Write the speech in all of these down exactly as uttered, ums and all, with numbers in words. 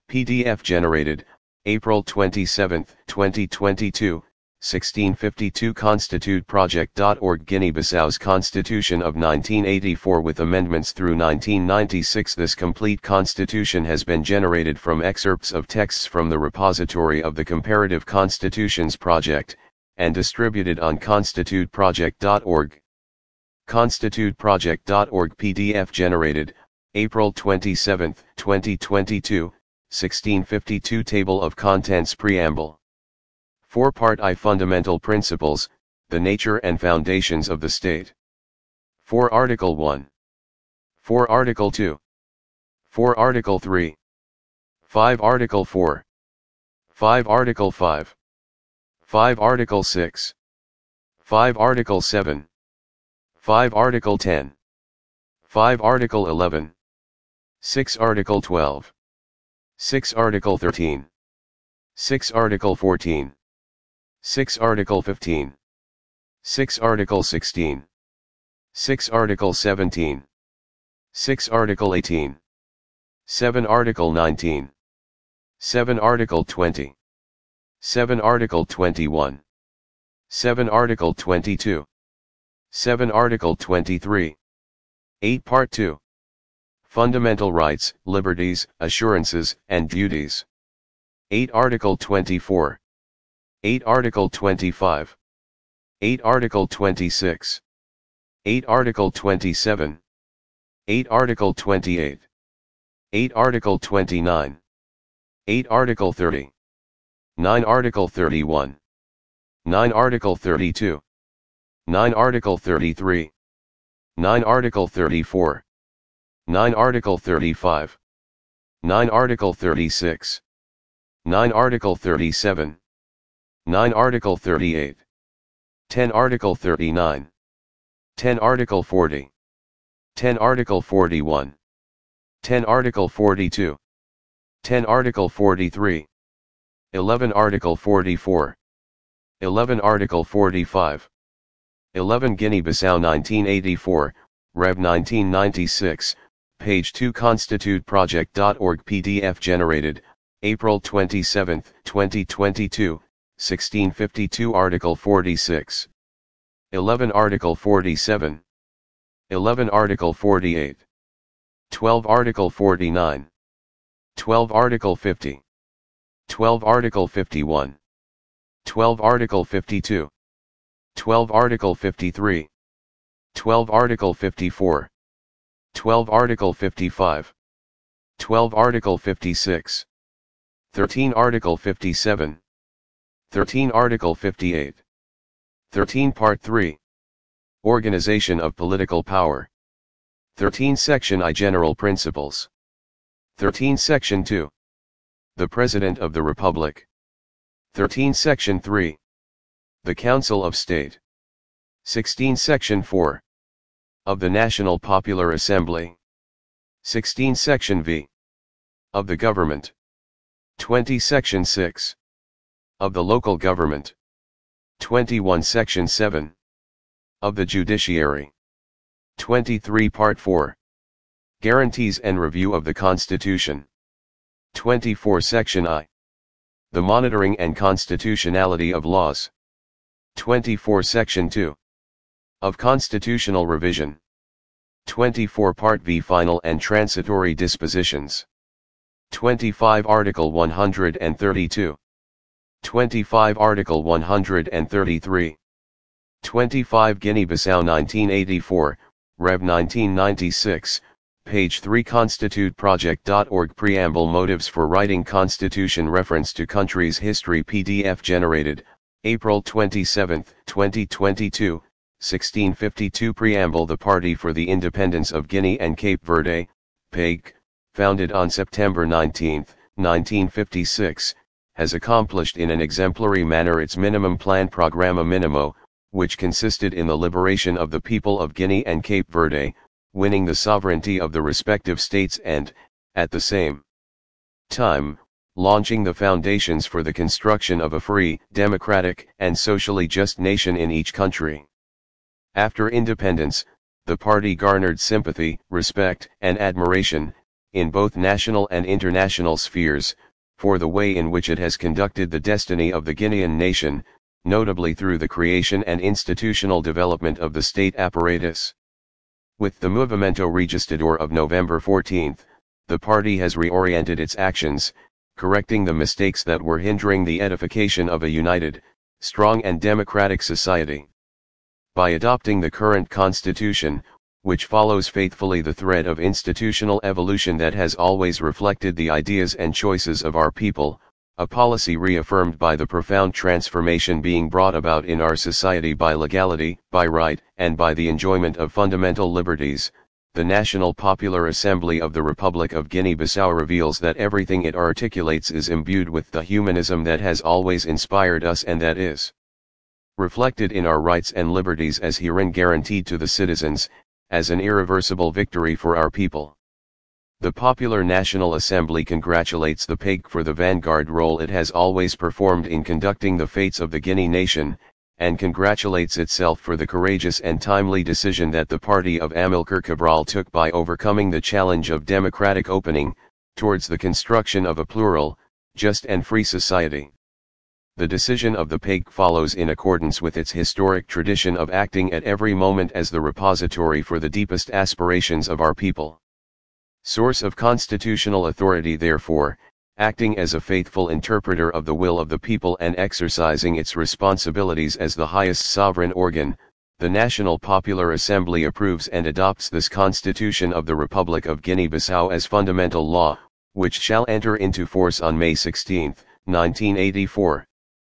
P D F generated, April twenty-seventh, twenty twenty-two, sixteen fifty-two Constitute Project dot org Guinea-Bissau's Constitution of nineteen eighty-four with amendments through nineteen ninety-six. This complete constitution has been generated from excerpts of texts from the repository of the Comparative Constitutions Project, and distributed on Constitute Project dot org. Constitute Project dot org P D F generated, April twenty-seventh, twenty twenty-two, sixteen fifty-two Table of Contents Preamble. four Part I Fundamental Principles, the Nature and Foundations of the State. four Article one. four Article two. four Article three. five Article four. five Article five. five Article six. five Article seven. five Article ten. five Article eleven. six Article twelve. six Article thirteen. six Article fourteen. six Article fifteen. six Article sixteen. six Article seventeen. six Article eighteen. seven Article nineteen. seven Article twenty. seven Article twenty-one. seven Article twenty-two. seven Article twenty-three. eight Part two. Fundamental Rights, Liberties, Assurances, and Duties. eight Article twenty-four. eight Article twenty-five. eight Article twenty-six. eight Article twenty-seven. eight Article twenty-eight. eight Article twenty-nine. eight Article thirty. nine Article thirty-one. nine Article thirty-two. nine Article thirty-three. nine Article thirty-four. nine Article thirty-five. nine Article thirty-six. nine Article thirty-seven. nine Article thirty-eight. ten Article thirty-nine. ten Article forty. ten Article forty-one. ten Article forty-two. ten Article forty-three. eleven Article forty-four. eleven Article forty-five. eleven Guinea-Bissau nineteen eighty-four, Rev nineteen ninety-six, page two Constitute Project dot org P D F generated, April twenty-seventh, twenty twenty-two, sixteen fifty-two Article forty-six. eleven Article forty-seven. eleven Article forty-eight. twelve Article forty-nine. twelve Article fifty. twelve Article fifty-one. twelve Article fifty-two. twelve Article fifty-three. twelve Article fifty-four. twelve Article fifty-five. twelve Article fifty-six. thirteen Article fifty-seven. thirteen Article fifty-eight. thirteen Part three. Organization of Political Power. thirteen Section I General Principles. thirteen Section two. The President of the Republic. thirteen Section three. The Council of State. sixteen Section four. Of the National Popular Assembly. sixteen Section V. Of the Government. twenty Section six. Of the Local Government. twenty-one Section seven. Of the Judiciary. twenty-three Part four. Guarantees and Review of the Constitution. twenty-four Section I. The Monitoring and Constitutionality of Laws. twenty-four Section two. Of Constitutional Revision. twenty-four Part V Final and Transitory Dispositions. twenty-five Article one hundred thirty-two. twenty-five Article one hundred thirty-three. twenty-five Guinea-Bissau nineteen eighty-four, Rev nineteen ninety-six, page three Constitute Project dot org Preamble Motives for Writing Constitution Reference to Country's History P D F generated, April twenty-seventh, twenty twenty-two, sixteen fifty-two Preamble The Party for the Independence of Guinea and Cape Verde, P A G, founded on September nineteenth, nineteen fifty-six, has accomplished in an exemplary manner its minimum plan Programa Minimo, which consisted in the liberation of the people of Guinea and Cape Verde, winning the sovereignty of the respective states and, at the same time, launching the foundations for the construction of a free, democratic, and socially just nation in each country. After independence, the party garnered sympathy, respect, and admiration, in both national and international spheres, for the way in which it has conducted the destiny of the Guinean nation, notably through the creation and institutional development of the state apparatus. With the Movimento Registador of November fourteenth, the party has reoriented its actions, correcting the mistakes that were hindering the edification of a united, strong and democratic society. By adopting the current constitution, which follows faithfully the thread of institutional evolution that has always reflected the ideas and choices of our people, a policy reaffirmed by the profound transformation being brought about in our society by legality, by right, and by the enjoyment of fundamental liberties, the National Popular Assembly of the Republic of Guinea-Bissau reveals that everything it articulates is imbued with the humanism that has always inspired us and that is reflected in our rights and liberties as herein guaranteed to the citizens, as an irreversible victory for our people. The Popular National Assembly congratulates the P E G for the vanguard role it has always performed in conducting the fates of the Guinea nation, and congratulates itself for the courageous and timely decision that the party of Amilcar Cabral took by overcoming the challenge of democratic opening, towards the construction of a plural, just and free society. The decision of the P E G follows in accordance with its historic tradition of acting at every moment as the repository for the deepest aspirations of our people. Source of constitutional authority therefore, acting as a faithful interpreter of the will of the people and exercising its responsibilities as the highest sovereign organ, the National Popular Assembly approves and adopts this Constitution of the Republic of Guinea-Bissau as fundamental law, which shall enter into force on May sixteenth, nineteen eighty-four.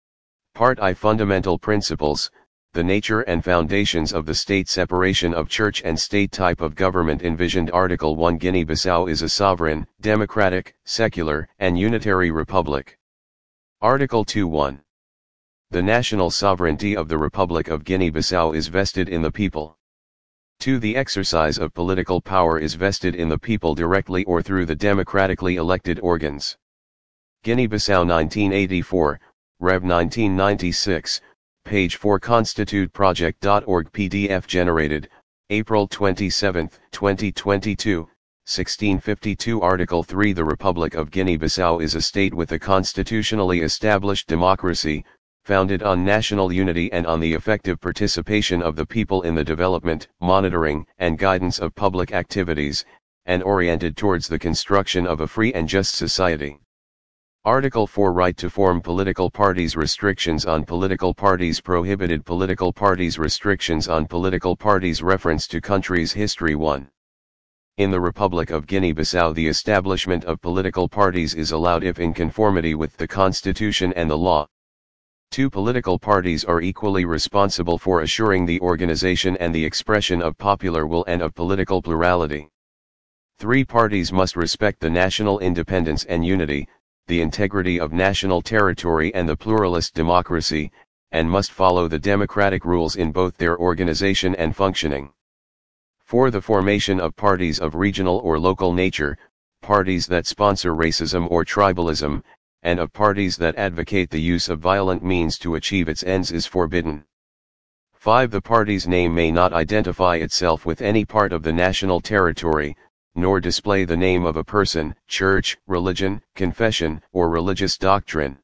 Part I. Fundamental Principles, the nature and foundations of the state separation of church and state type of government envisioned. Article one. Guinea-Bissau is a sovereign, democratic, secular, and unitary republic. Article two. one. The national sovereignty of the Republic of Guinea-Bissau is vested in the people. two. The exercise of political power is vested in the people directly or through the democratically elected organs. Guinea-Bissau nineteen eighty-four, Rev nineteen ninety-six, page four. Constitute Project dot org P D F generated, April twenty-seventh, twenty twenty-two, sixteen fifty-two. Article three. The Republic of Guinea-Bissau is a state with a constitutionally established democracy, founded on national unity and on the effective participation of the people in the development, monitoring, and guidance of public activities, and oriented towards the construction of a free and just society. Article four. Right to form political parties. Restrictions on political parties prohibited. Political parties. Restrictions on political parties. Reference to country's history. one. In the Republic of Guinea-Bissau the establishment of political parties is allowed if in conformity with the Constitution and the law. two. Political parties are equally responsible for assuring the organization and the expression of popular will and of political plurality. three. Parties must respect the national independence and unity, the integrity of national territory and the pluralist democracy, and must follow the democratic rules in both their organization and functioning. four. The formation of parties of regional or local nature, parties that sponsor racism or tribalism, and of parties that advocate the use of violent means to achieve its ends is forbidden. five. The party's name may not identify itself with any part of the national territory, nor display the name of a person, church, religion, confession, or religious doctrine.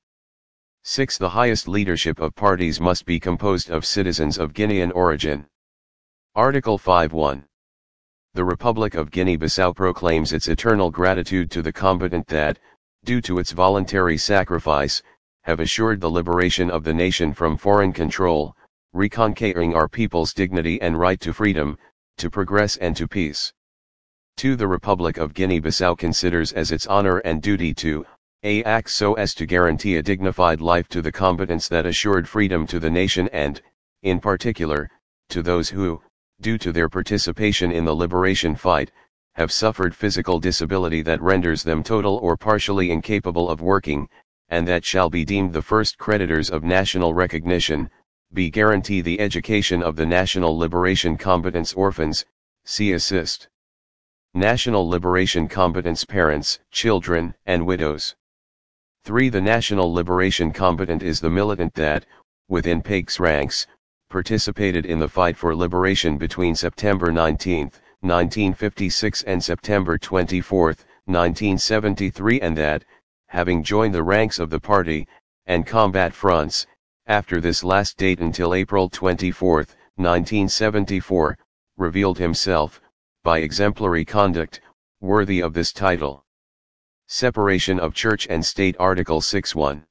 six. The highest leadership of parties must be composed of citizens of Guinean origin. Article five. one. The Republic of Guinea-Bissau proclaims its eternal gratitude to the combatant that, due to its voluntary sacrifice, have assured the liberation of the nation from foreign control, reconquering our people's dignity and right to freedom, to progress and to peace. two. The Republic of Guinea-Bissau considers as its honor and duty to a act so as to guarantee a dignified life to the combatants that assured freedom to the nation and, in particular, to those who, due to their participation in the liberation fight, have suffered physical disability that renders them total or partially incapable of working, and that shall be deemed the first creditors of national recognition. B. Guarantee the education of the National Liberation Combatants orphans, C. Assist National Liberation Combatants parents, children, and widows. three. The National Liberation Combatant is the militant that, within P E G's ranks, participated in the fight for liberation between September nineteenth, nineteen fifty-six and September twenty-fourth, nineteen seventy-three, and that, having joined the ranks of the party, and combat fronts, after this last date until April twenty-fourth, nineteen seventy-four, revealed himself, by exemplary conduct, worthy of this title. Separation of Church and State. Article six one.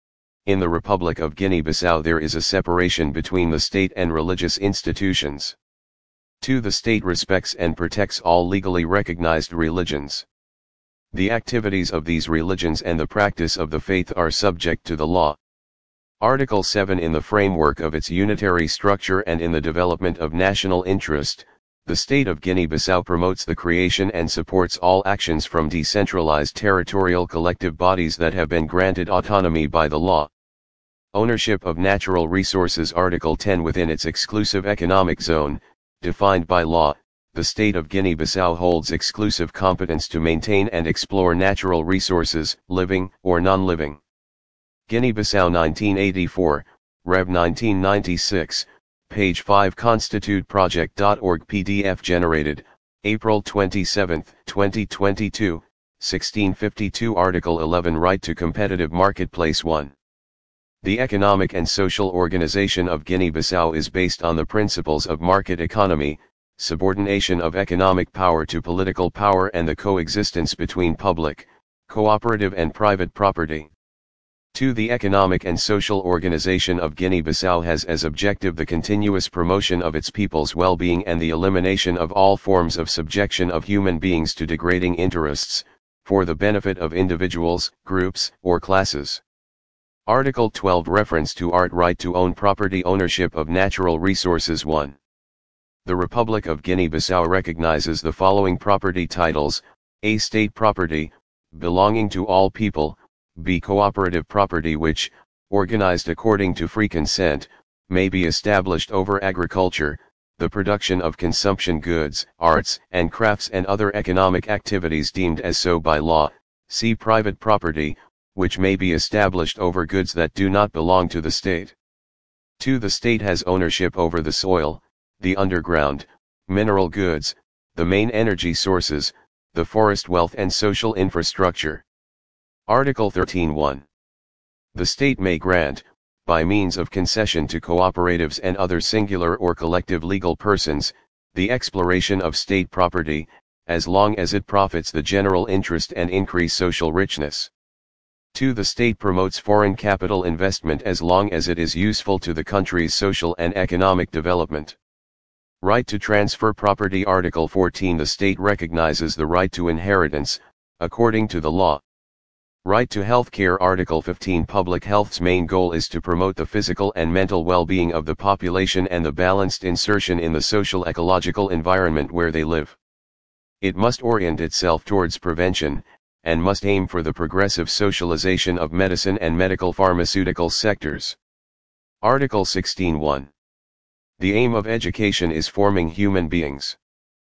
In the Republic of Guinea-Bissau there is a separation between the state and religious institutions. two. The state respects and protects all legally recognized religions. The activities of these religions and the practice of the faith are subject to the law. Article seven. In the framework of its unitary structure and in the development of national interest, the state of Guinea-Bissau promotes the creation and supports all actions from decentralized territorial collective bodies that have been granted autonomy by the law. Ownership of natural resources. Article ten. Within its exclusive economic zone, defined by law, the state of Guinea-Bissau holds exclusive competence to maintain and explore natural resources, living or non-living. Guinea-Bissau nineteen eighty-four, Rev nineteen ninety-six, page five. Constitute Project dot org P D F generated, April twenty-seventh, twenty twenty-two, sixteen fifty-two. Article eleven. Right to competitive marketplace. one. The economic and social organization of Guinea-Bissau is based on the principles of market economy, subordination of economic power to political power, and the coexistence between public, cooperative and private property. two. The economic and social organization of Guinea-Bissau has as objective the continuous promotion of its people's well-being and the elimination of all forms of subjection of human beings to degrading interests, for the benefit of individuals, groups, or classes. Article twelve. Reference to art. Right to own property. Ownership of natural resources. one. The Republic of Guinea-Bissau recognizes the following property titles: A. State property, belonging to all people; B. Cooperative property which, organized according to free consent, may be established over agriculture, the production of consumption goods, arts and crafts and other economic activities deemed as so by law; C. Private property, which may be established over goods that do not belong to the state. two. The state has ownership over the soil, the underground, mineral goods, the main energy sources, the forest wealth and social infrastructure. Article thirteen one. The state may grant, by means of concession to cooperatives and other singular or collective legal persons, the exploration of state property, as long as it profits the general interest and increase social richness. two. The state promotes foreign capital investment as long as it is useful to the country's social and economic development. Right to transfer property. Article fourteen. The state recognizes the right to inheritance, according to the law. Right to health care. Article fifteen. Public health's main goal is to promote the physical and mental well-being of the population and the balanced insertion in the social ecological environment where they live. It must orient itself towards prevention, and must aim for the progressive socialization of medicine and medical pharmaceutical sectors. Article sixteen one. The aim of education is forming human beings.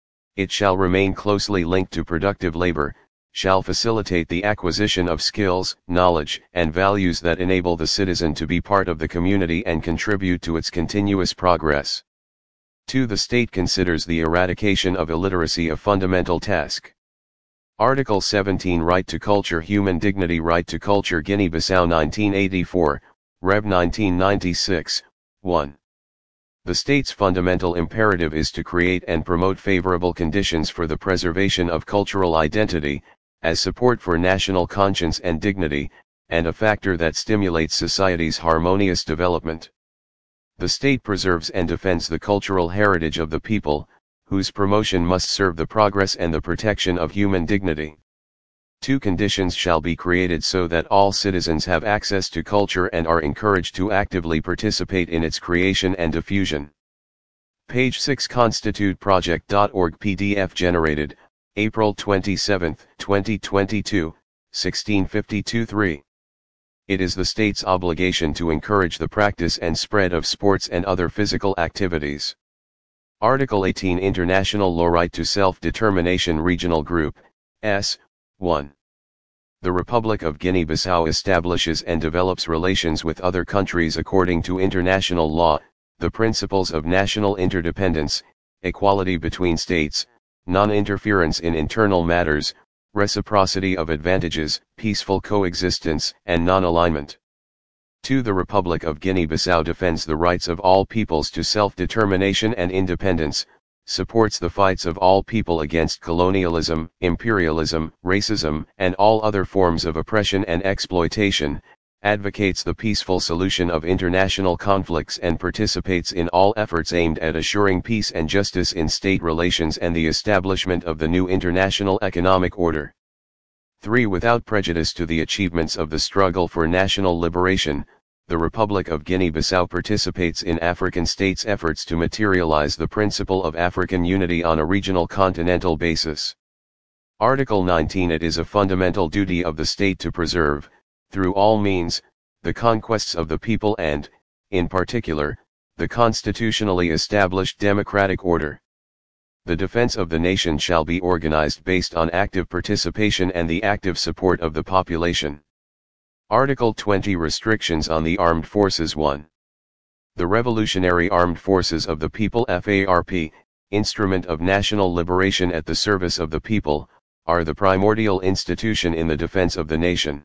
It shall remain closely linked to productive labor, shall facilitate the acquisition of skills, knowledge, and values that enable the citizen to be part of the community and contribute to its continuous progress. two. The state considers the eradication of illiteracy a fundamental task. Article seventeen. Right to culture. Human dignity. Right to culture. Guinea-Bissau nineteen eighty-four, Rev nineteen ninety-six, one. The state's fundamental imperative is to create and promote favorable conditions for the preservation of cultural identity, as support for national conscience and dignity, and a factor that stimulates society's harmonious development. The state preserves and defends the cultural heritage of the people, whose promotion must serve the progress and the protection of human dignity. Two conditions shall be created so that all citizens have access to culture and are encouraged to actively participate in its creation and diffusion. Page six. Constitute Project dot org P D F generated, April twenty-seventh, twenty twenty-two, sixteen fifty-two three. It is the state's obligation to encourage the practice and spread of sports and other physical activities. Article eighteen. International Law. Right to Self-Determination. Regional Group, S. one. The Republic of Guinea-Bissau establishes and develops relations with other countries according to international law, the principles of national interdependence, equality between states, non-interference in internal matters, reciprocity of advantages, peaceful coexistence, and non-alignment. two. The Republic of Guinea-Bissau defends the rights of all peoples to self-determination and independence, supports the fights of all people against colonialism, imperialism, racism, and all other forms of oppression and exploitation, advocates the peaceful solution of international conflicts and participates in all efforts aimed at assuring peace and justice in state relations and the establishment of the new international economic order. three. Without prejudice to the achievements of the struggle for national liberation, the Republic of Guinea-Bissau participates in African states' efforts to materialize the principle of African unity on a regional continental basis. Article nineteen. It is a fundamental duty of the state to preserve, through all means, the conquests of the people and, in particular, the constitutionally established democratic order. The defense of the nation shall be organized based on active participation and the active support of the population. Article twenty. Restrictions on the Armed Forces. one. The Revolutionary Armed Forces of the People F A R P, instrument of national liberation at the service of the people, are the primordial institution in the defense of the nation.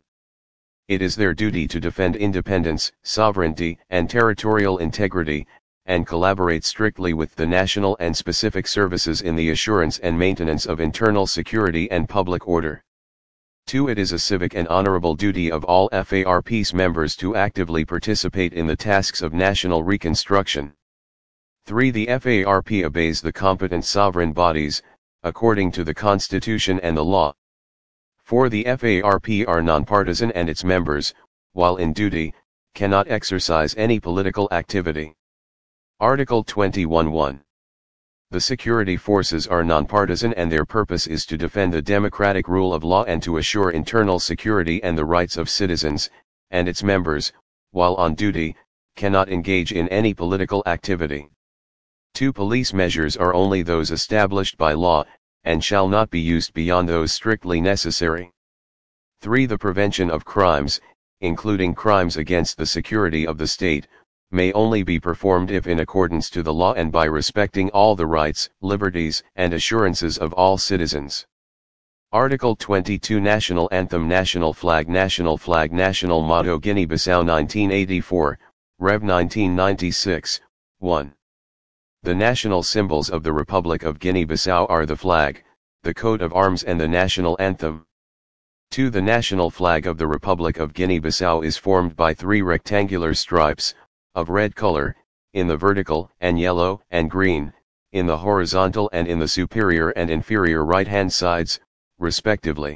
It is their duty to defend independence, sovereignty, and territorial integrity, and collaborate strictly with the national and specific services in the assurance and maintenance of internal security and public order. two. It is a civic and honorable duty of all F A R P's members to actively participate in the tasks of national reconstruction. three. The F A R P obeys the competent sovereign bodies, according to the Constitution and the law. four. The F A R P are nonpartisan and its members, while in duty, cannot exercise any political activity. Article twenty-one one. The security forces are nonpartisan and their purpose is to defend the democratic rule of law and to assure internal security and the rights of citizens, and its members, while on duty, cannot engage in any political activity. two. Police measures are only those established by law, and shall not be used beyond those strictly necessary. three. The prevention of crimes, including crimes against the security of the state, may only be performed if in accordance to the law and by respecting all the rights, liberties, and assurances of all citizens. Article twenty-two. National Anthem. National Flag. National Flag. National Motto. Guinea-Bissau nineteen eighty-four, Rev nineteen ninety-six, one. The national symbols of the Republic of Guinea-Bissau are the flag, the coat of arms and the national anthem. two. The national flag of the Republic of Guinea-Bissau is formed by three rectangular stripes, of red color, in the vertical, and yellow and green, in the horizontal and in the superior and inferior right-hand sides, respectively.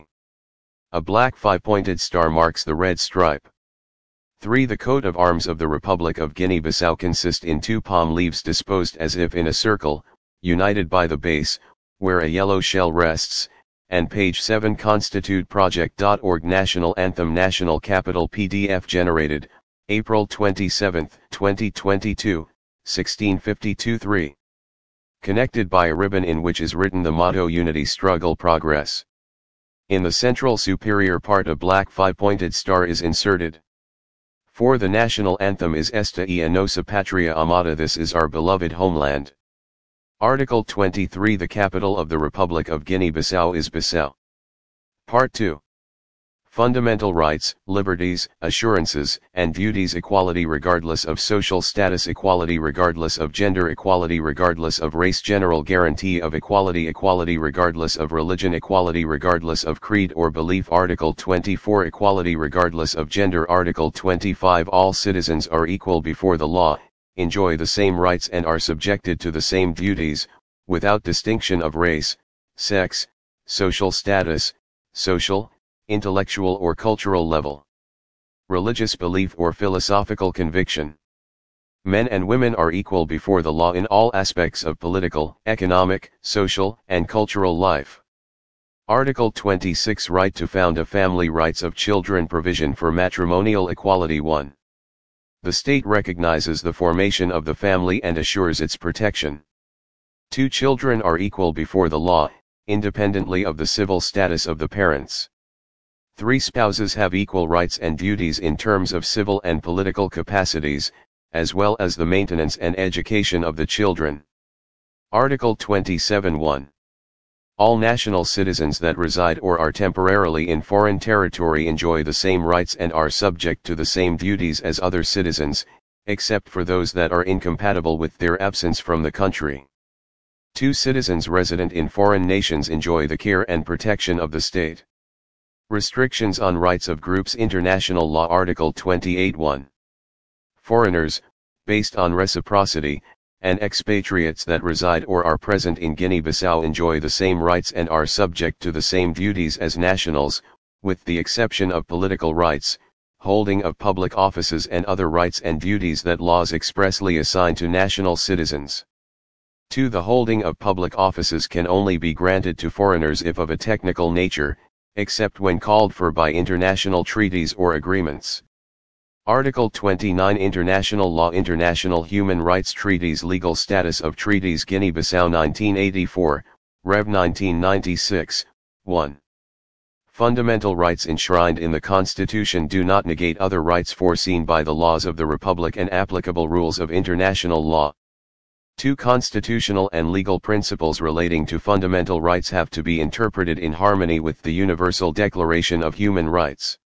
A black five-pointed star marks the red stripe. three. The coat of arms of the Republic of Guinea-Bissau consist in two palm leaves disposed as if in a circle, united by the base, where a yellow shell rests, and page seven constitute project dot org. National Anthem. National Capital. P D F generated, April twenty-seventh, twenty twenty-two, sixteen fifty-two three. Connected by a ribbon in which is written the motto Unity Struggle Progress. In the central superior part a black five-pointed star is inserted. four. The national anthem is Esta e a Nossa Patria Amada. This is our beloved homeland. Article twenty-three. The capital of the Republic of Guinea-Bissau is Bissau. Part two. Fundamental rights, liberties, assurances, and duties. Equality regardless of social status. Equality regardless of gender. Equality regardless of race. General guarantee of equality. Equality regardless of religion. Equality regardless of creed or belief. Article twenty-four. Equality regardless of gender. Article twenty-five. All citizens are equal before the law, enjoy the same rights and are subjected to the same duties, without distinction of race, sex, social status, social, intellectual or cultural level, religious belief or philosophical conviction. Men and women are equal before the law in all aspects of political, economic, social, and cultural life. Article twenty-six. Right to found a family. Rights of children. Provision for matrimonial equality. one. The state recognizes the formation of the family and assures its protection. two. Children are equal before the law, independently of the civil status of the parents. three. Spouses have equal rights and duties in terms of civil and political capacities, as well as the maintenance and education of the children. Article twenty-seven one. All national citizens that reside or are temporarily in foreign territory enjoy the same rights and are subject to the same duties as other citizens, except for those that are incompatible with their absence from the country. Two citizens resident in foreign nations enjoy the care and protection of the state. Restrictions on rights of groups. International Law Article twenty-eight one. Foreigners, based on reciprocity, and expatriates that reside or are present in Guinea-Bissau enjoy the same rights and are subject to the same duties as nationals, with the exception of political rights, holding of public offices and other rights and duties that laws expressly assign to national citizens. two. The holding of public offices can only be granted to foreigners if of a technical nature, except when called for by international treaties or agreements. Article twenty-nine International Law. International Human Rights Treaties. Legal status of treaties. Guinea-Bissau nineteen eighty-four, Rev nineteen ninety-six, one. Fundamental rights enshrined in the Constitution do not negate other rights foreseen by the laws of the Republic and applicable rules of international law. two. Constitutional and legal principles relating to fundamental rights have to be interpreted in harmony with the Universal Declaration of Human Rights.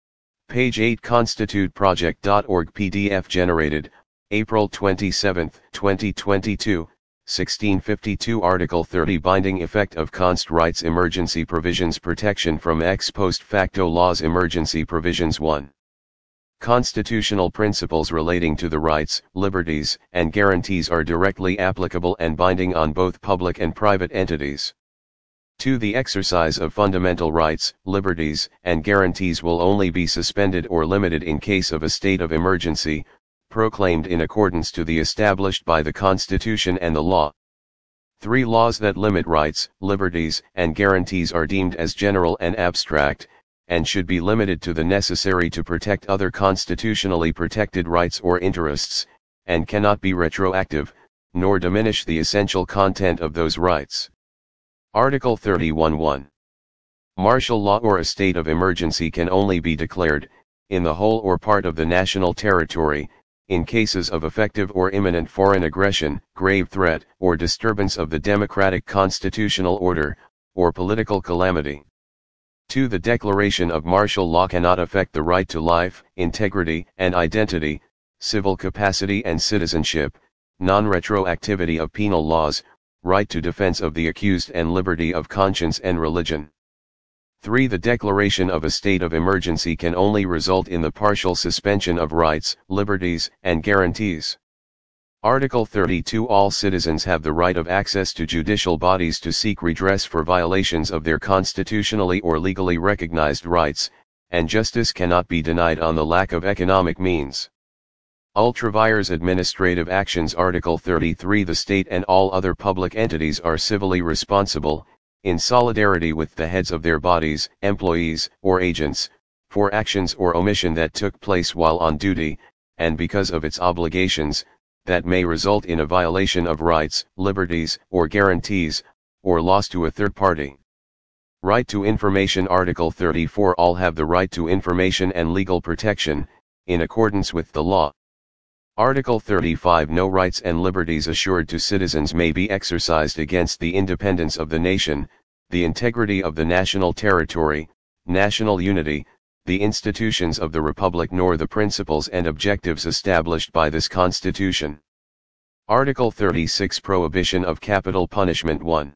Page eight constitute project dot org P D F generated, April twenty-seventh, twenty twenty-two, sixteen fifty-two Article thirty Binding effect of Const Rights Emergency Provisions Protection from ex post facto laws Emergency Provisions one. Constitutional principles relating to the rights, liberties, and guarantees are directly applicable and binding on both public and private entities. two. The exercise of fundamental rights, liberties, and guarantees will only be suspended or limited in case of a state of emergency, proclaimed in accordance to the established by the Constitution and the law. three. Laws that limit rights, liberties, and guarantees are deemed as general and abstract, and should be limited to the necessary to protect other constitutionally protected rights or interests, and cannot be retroactive, nor diminish the essential content of those rights. Article thirty-one one. Martial law or a state of emergency can only be declared, in the whole or part of the national territory, in cases of effective or imminent foreign aggression, grave threat, or disturbance of the democratic constitutional order, or political calamity. two. The declaration of martial law cannot affect the right to life, integrity and identity, civil capacity and citizenship, non-retroactivity of penal laws, right to defense of the accused and liberty of conscience and religion. three. The declaration of a state of emergency can only result in the partial suspension of rights, liberties, and guarantees. Article thirty-two All citizens have the right of access to judicial bodies to seek redress for violations of their constitutionally or legally recognized rights, and justice cannot be denied on the lack of economic means. Ultravires administrative actions. Article thirty-three The state and all other public entities are civilly responsible, in solidarity with the heads of their bodies, employees, or agents, for actions or omission that took place while on duty, and because of its obligations, that may result in a violation of rights, liberties, or guarantees, or loss to a third party. Right to information. Article thirty-four All have the right to information and legal protection, in accordance with the law. Article thirty-five No rights and liberties assured to citizens may be exercised against the independence of the nation, the integrity of the national territory, national unity, the institutions of the Republic nor the principles and objectives established by this Constitution. Article thirty-six Prohibition of capital punishment one.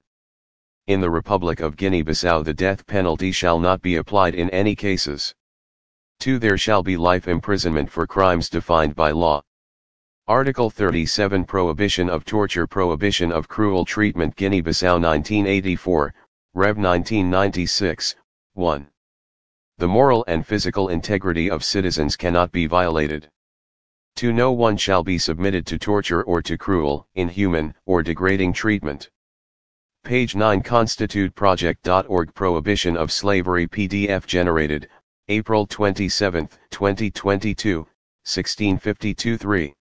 In the Republic of Guinea-Bissau the death penalty shall not be applied in any cases. two. There shall be life imprisonment for crimes defined by law. Article thirty-seven Prohibition of torture. Prohibition of cruel treatment. Guinea-Bissau nineteen eighty-four, Rev nineteen ninety-six, one. The moral and physical integrity of citizens cannot be violated. two. No one shall be submitted to torture or to cruel, inhuman, or degrading treatment. Page nine constitute project dot org Prohibition of slavery P D F generated, April twenty-seventh, twenty twenty-two, sixteen fifty-two three.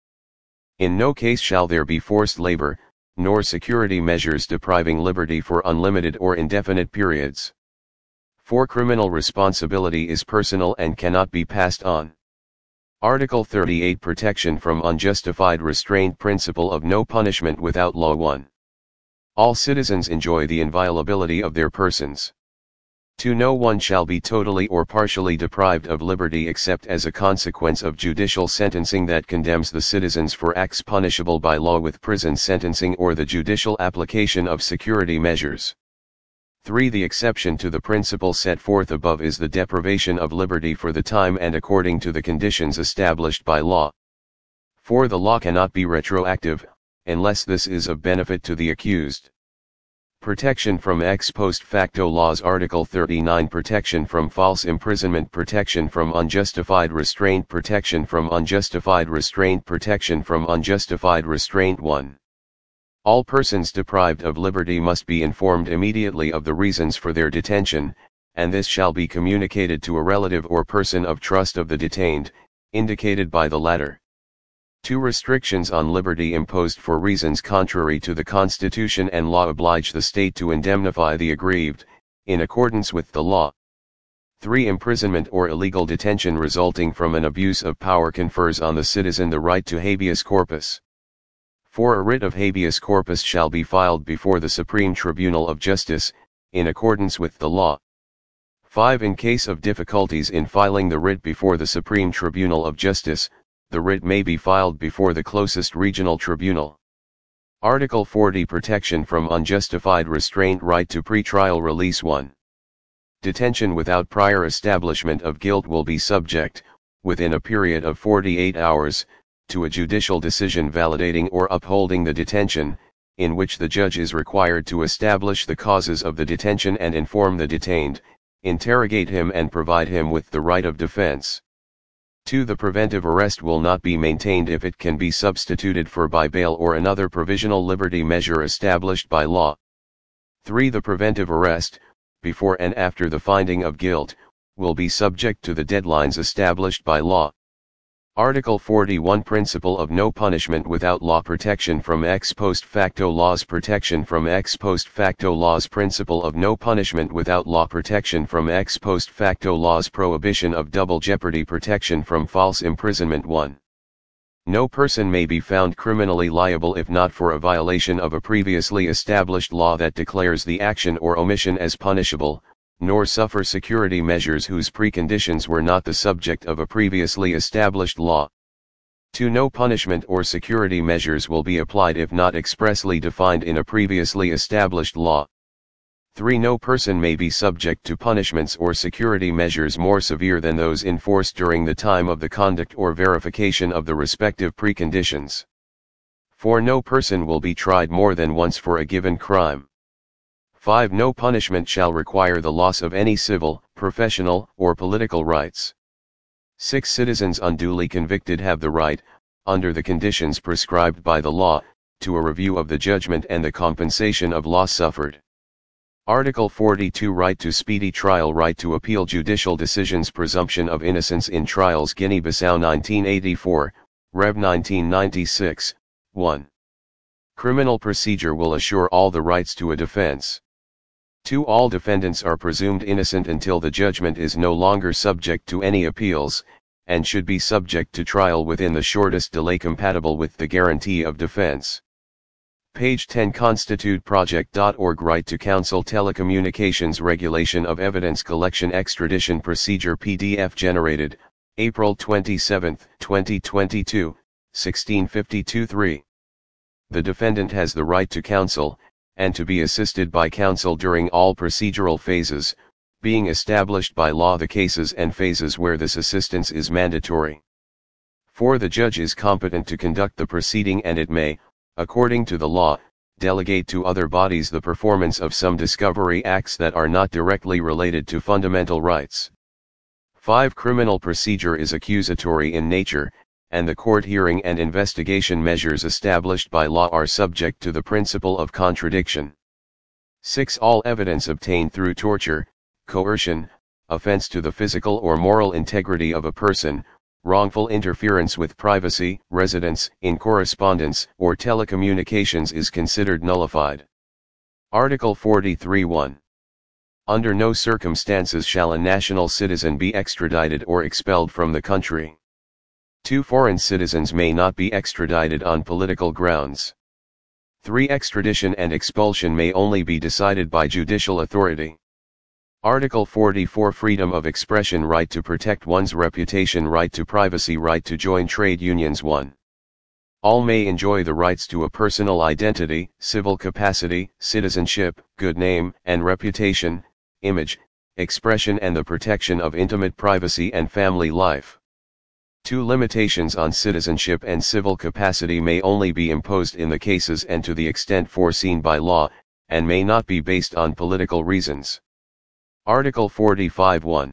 In no case shall there be forced labor, nor security measures depriving liberty for unlimited or indefinite periods. four. Criminal responsibility is personal and cannot be passed on. Article thirty-eight Protection from unjustified restraint. Principle of no punishment without law one. All citizens enjoy the inviolability of their persons. two No one shall be totally or partially deprived of liberty except as a consequence of judicial sentencing that condemns the citizens for acts punishable by law with prison sentencing or the judicial application of security measures. three The exception to the principle set forth above is the deprivation of liberty for the time and according to the conditions established by law. four The law cannot be retroactive, unless this is of benefit to the accused. Protection from ex post facto laws. Article thirty-nine Protection from false imprisonment. Protection from unjustified restraint. Protection from unjustified restraint. Protection from unjustified restraint. one. All persons deprived of liberty must be informed immediately of the reasons for their detention, and this shall be communicated to a relative or person of trust of the detained, indicated by the latter. two Restrictions on liberty imposed for reasons contrary to the Constitution and law oblige the state to indemnify the aggrieved, in accordance with the law. three Imprisonment or illegal detention resulting from an abuse of power confers on the citizen the right to habeas corpus. four A writ of habeas corpus shall be filed before the Supreme Tribunal of Justice, in accordance with the law. five In case of difficulties in filing the writ before the Supreme Tribunal of Justice, the writ may be filed before the closest regional tribunal. Article forty Protection from unjustified restraint. Right to pretrial release. one. Detention without prior establishment of guilt will be subject, within a period of forty-eight hours, to a judicial decision validating or upholding the detention, in which the judge is required to establish the causes of the detention and inform the detained, interrogate him and provide him with the right of defense. two The preventive arrest will not be maintained if it can be substituted for by bail or another provisional liberty measure established by law. three The preventive arrest, before and after the finding of guilt, will be subject to the deadlines established by law. Article forty-one Principle of no punishment without law. Protection from ex post facto laws. Protection from ex post facto laws. Principle of no punishment without law. Protection from ex post facto laws. Prohibition of double jeopardy. Protection from false imprisonment. one. No person may be found criminally liable if not for a violation of a previously established law that declares the action or omission as punishable, nor suffer security measures whose preconditions were not the subject of a previously established law. two No punishment or security measures will be applied if not expressly defined in a previously established law. three No person may be subject to punishments or security measures more severe than those enforced during the time of the conduct or verification of the respective preconditions. four No person will be tried more than once for a given crime. five No punishment shall require the loss of any civil, professional, or political rights. six Citizens unduly convicted have the right, under the conditions prescribed by the law, to a review of the judgment and the compensation of loss suffered. Article forty-two Right to speedy trial. Right to appeal judicial decisions. Presumption of innocence in trials. Guinea-Bissau nineteen eighty-four, Rev nineteen ninety-six, one. Criminal procedure will assure all the rights to a defense. two All defendants are presumed innocent until the judgment is no longer subject to any appeals, and should be subject to trial within the shortest delay compatible with the guarantee of defense. Page ten Constitute Project dot org Right to Counsel. Telecommunications Regulation of Evidence Collection. Extradition Procedure. P D F generated, April twenty-seventh, twenty twenty-two, sixteen fifty-two three. The defendant has the right to counsel, and to be assisted by counsel during all procedural phases, being established by law the cases and phases where this assistance is mandatory. four The judge is competent to conduct the proceeding and it may, according to the law, delegate to other bodies the performance of some discovery acts that are not directly related to fundamental rights. five Criminal procedure is accusatory in nature, and the court hearing and investigation measures established by law are subject to the principle of contradiction. six All evidence obtained through torture, coercion, offense to the physical or moral integrity of a person, wrongful interference with privacy, residence, in correspondence, or telecommunications is considered nullified. Article forty-three one. Under no circumstances shall a national citizen be extradited or expelled from the country. two Foreign citizens may not be extradited on political grounds. three Extradition and expulsion may only be decided by judicial authority. Article forty-four Freedom of expression, right to protect one's reputation, right to privacy, right to join trade unions. one. All may enjoy the rights to a personal identity, civil capacity, citizenship, good name and reputation, image, expression and the protection of intimate privacy and family life. two. Limitations on citizenship and civil capacity may only be imposed in the cases and to the extent foreseen by law, and may not be based on political reasons. Article forty-five one.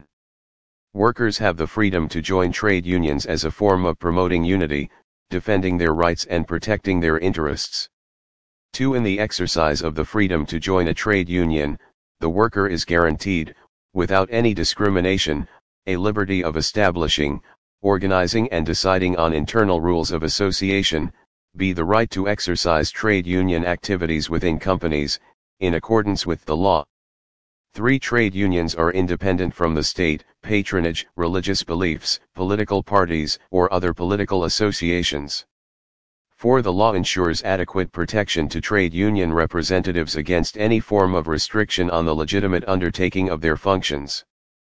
Workers have the freedom to join trade unions as a form of promoting unity, defending their rights and protecting their interests. two. In the exercise of the freedom to join a trade union, the worker is guaranteed, without any discrimination, a liberty of establishing, organizing and deciding on internal rules of association, b. the right to exercise trade union activities within companies, in accordance with the law. three. Trade unions are independent from the state, patronage, religious beliefs, political parties, or other political associations. four. The law ensures adequate protection to trade union representatives against any form of restriction on the legitimate undertaking of their functions.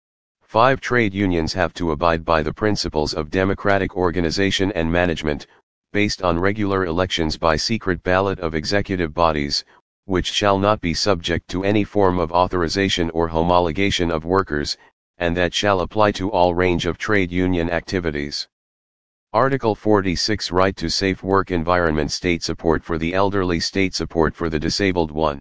five. Trade unions have to abide by the principles of democratic organization and management, based on regular elections by secret ballot of executive bodies, which shall not be subject to any form of authorization or homologation of workers, and that shall apply to all range of trade union activities. Article forty-six Right to safe work environment, state support for the elderly, state support for the disabled. one.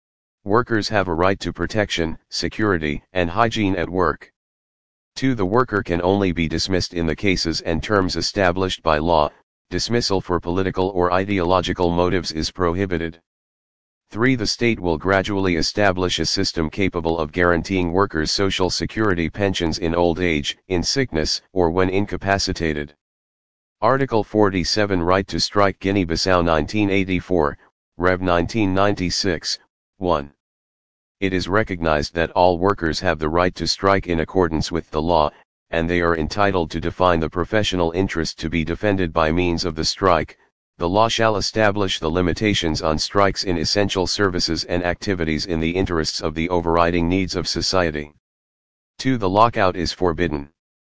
Workers have a right to protection, security, and hygiene at work. two. The worker can only be dismissed in the cases and terms established by law. Dismissal for political or ideological motives is prohibited. three. The state will gradually establish a system capable of guaranteeing workers social security pensions in old age, in sickness, or when incapacitated. Article forty-seven Right to strike, Guinea-Bissau nineteen eighty-four, Rev nineteen ninety-six, one. It is recognized that all workers have the right to strike in accordance with the law, and they are entitled to define the professional interest to be defended by means of the strike. The law shall establish the limitations on strikes in essential services and activities in the interests of the overriding needs of society. two. The lockout is forbidden.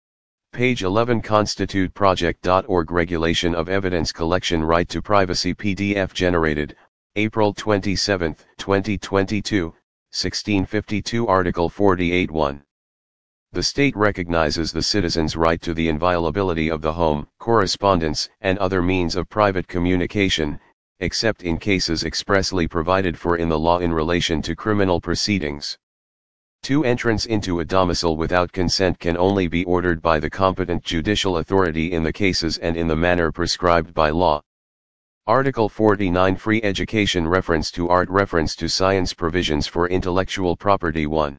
Page eleven Constitute Project dot org Regulation of Evidence Collection, Right to Privacy, P D F generated, April twenty-seventh, twenty twenty-two, sixteen fifty-two. Article forty-eight one. The state recognizes the citizen's right to the inviolability of the home, correspondence, and other means of private communication, except in cases expressly provided for in the law in relation to criminal proceedings. two. Entrance into a domicile without consent can only be ordered by the competent judicial authority in the cases and in the manner prescribed by law. Article forty-nine Free education, reference to art, reference to science, provisions for intellectual property. one.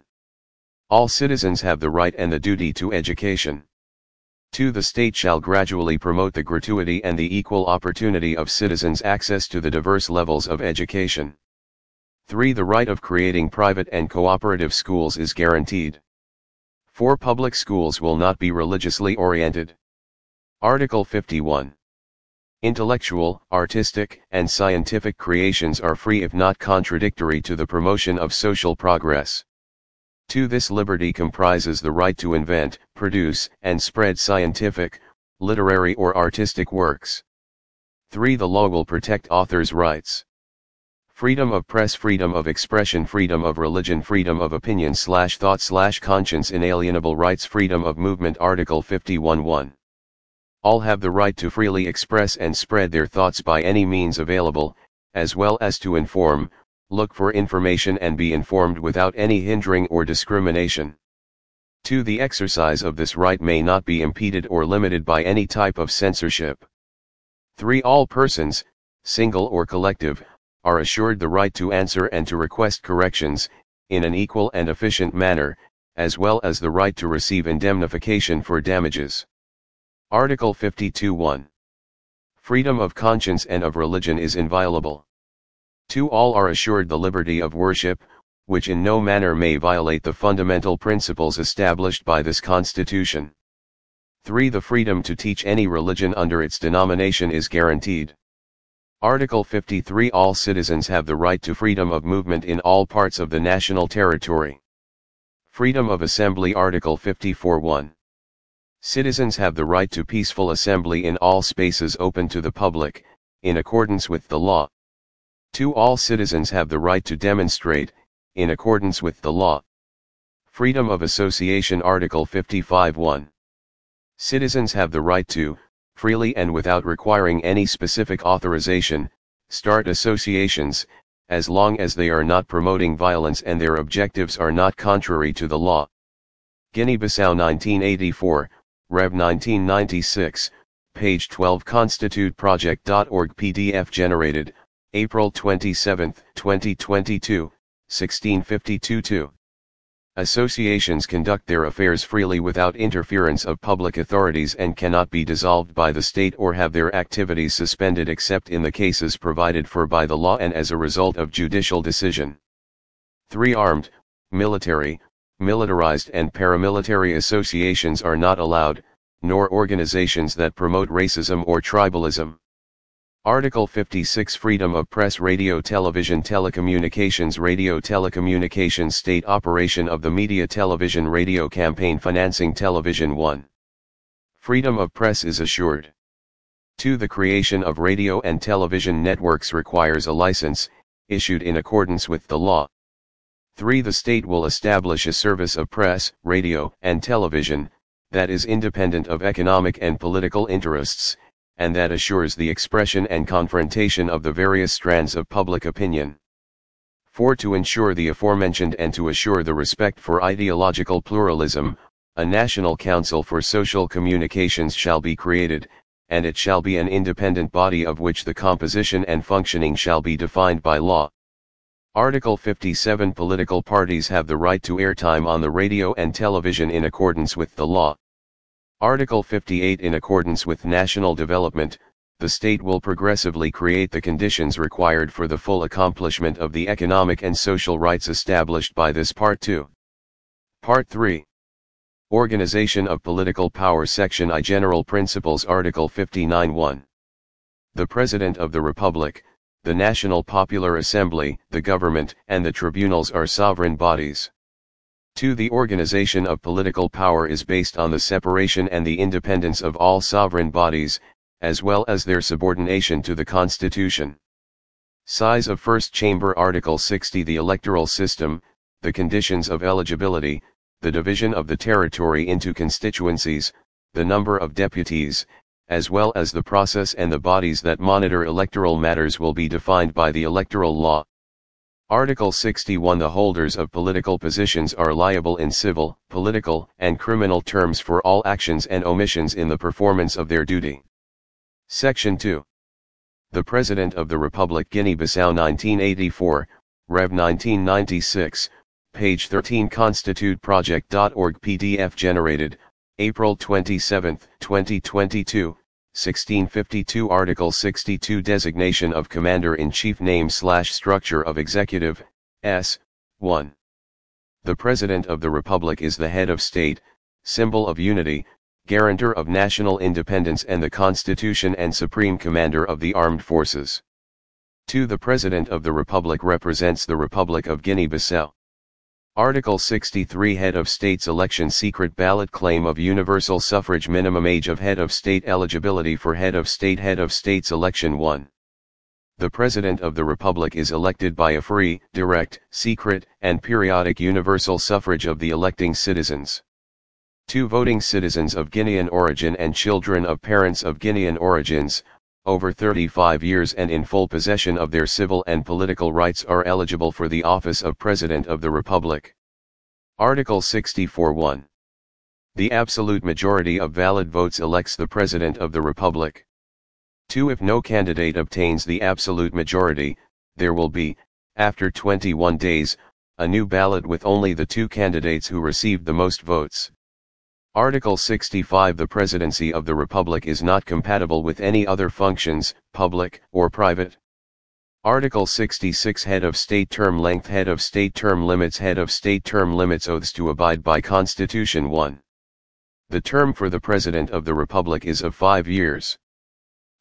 All citizens have the right and the duty to education. two. The state shall gradually promote the gratuity and the equal opportunity of citizens' access to the diverse levels of education. three. The right of creating private and cooperative schools is guaranteed. four. Public schools will not be religiously oriented. Article fifty-one. Intellectual, artistic, and scientific creations are free if not contradictory to the promotion of social progress. two. This liberty comprises the right to invent, produce, and spread scientific, literary or artistic works. three. The law will protect authors' rights. Freedom of press, freedom of expression, freedom of religion, freedom of opinion slash thought slash conscience, inalienable rights, freedom of movement. Article fifty-one one. All have the right to freely express and spread their thoughts by any means available, as well as to inform, look for information and be informed without any hindering or discrimination. two. The exercise of this right may not be impeded or limited by any type of censorship. three. All persons, single or collective, are assured the right to answer and to request corrections, in an equal and efficient manner, as well as the right to receive indemnification for damages. Article fifty-two one. Freedom of conscience and of religion is inviolable. two. All are assured the liberty of worship, which in no manner may violate the fundamental principles established by this Constitution. three. The freedom to teach any religion under its denomination is guaranteed. Article fifty-three All citizens have the right to freedom of movement in all parts of the national territory. Freedom of assembly Article fifty-four one. Citizens have the right to peaceful assembly in all spaces open to the public, in accordance with the law. two All citizens have the right to demonstrate, in accordance with the law. Freedom of association Article fifty-five one. Citizens have the right to, freely and without requiring any specific authorization, start associations, as long as they are not promoting violence and their objectives are not contrary to the law. Guinea-Bissau nineteen eighty-four, Rev nineteen ninety-six, page twelve constitute project dot org P D F generated, April twenty-seventh, twenty twenty-two, sixteen fifty-two two. Associations conduct their affairs freely without interference of public authorities and cannot be dissolved by the state or have their activities suspended except in the cases provided for by the law and as a result of judicial decision. three Armed, military, militarized and paramilitary associations are not allowed, nor organizations that promote racism or tribalism. Article fifty-six Freedom of press Radio television telecommunications Radio telecommunications state operation of the media television radio campaign financing television one. Freedom of press is assured. two The creation of radio and television networks requires a license, issued in accordance with the law. three The state will establish a service of press, radio, and television, that is independent of economic and political interests, and that assures the expression and confrontation of the various strands of public opinion. four To ensure the aforementioned and to assure the respect for ideological pluralism, a National Council for Social Communications shall be created, and it shall be an independent body of which the composition and functioning shall be defined by law. Article fifty-seven Political parties have the right to airtime on the radio and television in accordance with the law. Article fifty-eight In accordance with national development, the state will progressively create the conditions required for the full accomplishment of the economic and social rights established by this Part two. Part three. Organization of Political Power Section I General Principles Article fifty-nine one. The President of the Republic, the National Popular Assembly, the government, and the tribunals are sovereign bodies. two The organization of political power is based on the separation and the independence of all sovereign bodies, as well as their subordination to the Constitution. Size of First Chamber Article sixty The electoral system, the conditions of eligibility, the division of the territory into constituencies, the number of deputies, as well as the process and the bodies that monitor electoral matters will be defined by the electoral law. Article sixty-one The holders of political positions are liable in civil, political, and criminal terms for all actions and omissions in the performance of their duty. Section two. The President of the Republic Guinea-Bissau nineteen eighty-four, Rev nineteen ninety-six, page thirteen constitute project dot org P D F generated, April twenty-seventh, twenty twenty-two, sixteen fifty-two Article sixty-two Designation of Commander-in-Chief Name slash Structure of Executive, S. one. The President of the Republic is the head of state, symbol of unity, guarantor of national independence and the Constitution and Supreme Commander of the Armed Forces. two The President of the Republic represents the Republic of Guinea-Bissau. Article sixty-three Head of State's election secret ballot claim of universal suffrage minimum age of head of state eligibility for head of state Head of State's election one. The President of the Republic is elected by a free, direct, secret, and periodic universal suffrage of the electing citizens. two Voting citizens of Guinean origin and children of parents of Guinean origins, over thirty-five years and in full possession of their civil and political rights are eligible for the office of President of the Republic. Article sixty-four one. The absolute majority of valid votes elects the President of the Republic. two If no candidate obtains the absolute majority, there will be, after twenty-one days, a new ballot with only the two candidates who received the most votes. Article sixty-five The Presidency of the Republic is not compatible with any other functions, public or private. Article sixty-six Head of State Term Length Head of State Term Limits Head of State Term Limits Oaths to abide by Constitution one. The term for the President of the Republic is of five years.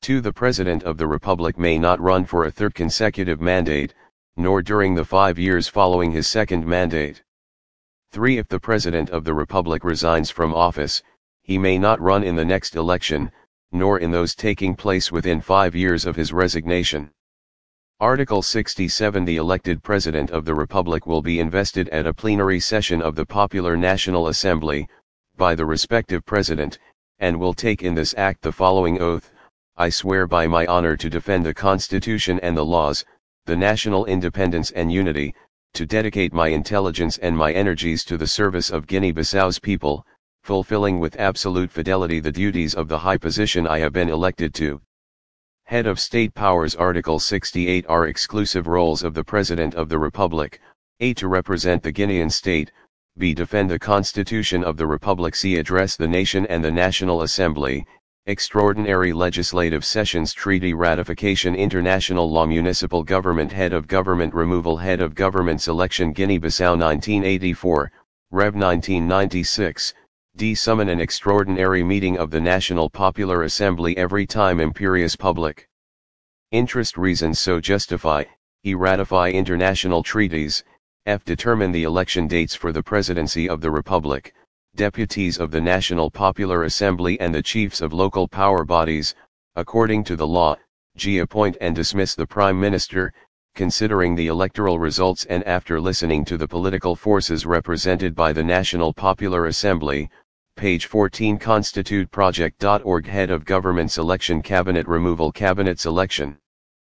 two. The President of the Republic may not run for a third consecutive mandate, nor during the five years following his second mandate. three. If the President of the Republic resigns from office, he may not run in the next election, nor in those taking place within five years of his resignation. Article sixty-seven. The elected President of the Republic will be invested at a plenary session of the Popular National Assembly, by the respective President, and will take in this act the following oath: I swear by my honor to defend the Constitution and the laws, the national independence and unity, to dedicate my intelligence and my energies to the service of Guinea-Bissau's people, fulfilling with absolute fidelity the duties of the high position I have been elected to. Head of State Powers. Article sixty-eight are exclusive roles of the President of the Republic: A. To represent the Guinean state, B. Defend the Constitution of the Republic, C. Address the nation and the National Assembly, extraordinary legislative sessions, treaty ratification, international law, municipal government, head of government removal, head of government's election. Guinea-Bissau nineteen eighty-four, Rev nineteen ninety-six, D. Summon an extraordinary meeting of the National Popular Assembly every time imperious public interest reasons so justify, E. Ratify international treaties, F. Determine the election dates for the Presidency of the Republic, deputies of the National Popular Assembly and the chiefs of local power bodies, according to the law, G. Appoint and dismiss the Prime Minister, considering the electoral results and after listening to the political forces represented by the National Popular Assembly, page fourteen constitute project dot org. Head of Government's election, Cabinet removal, Cabinet selection.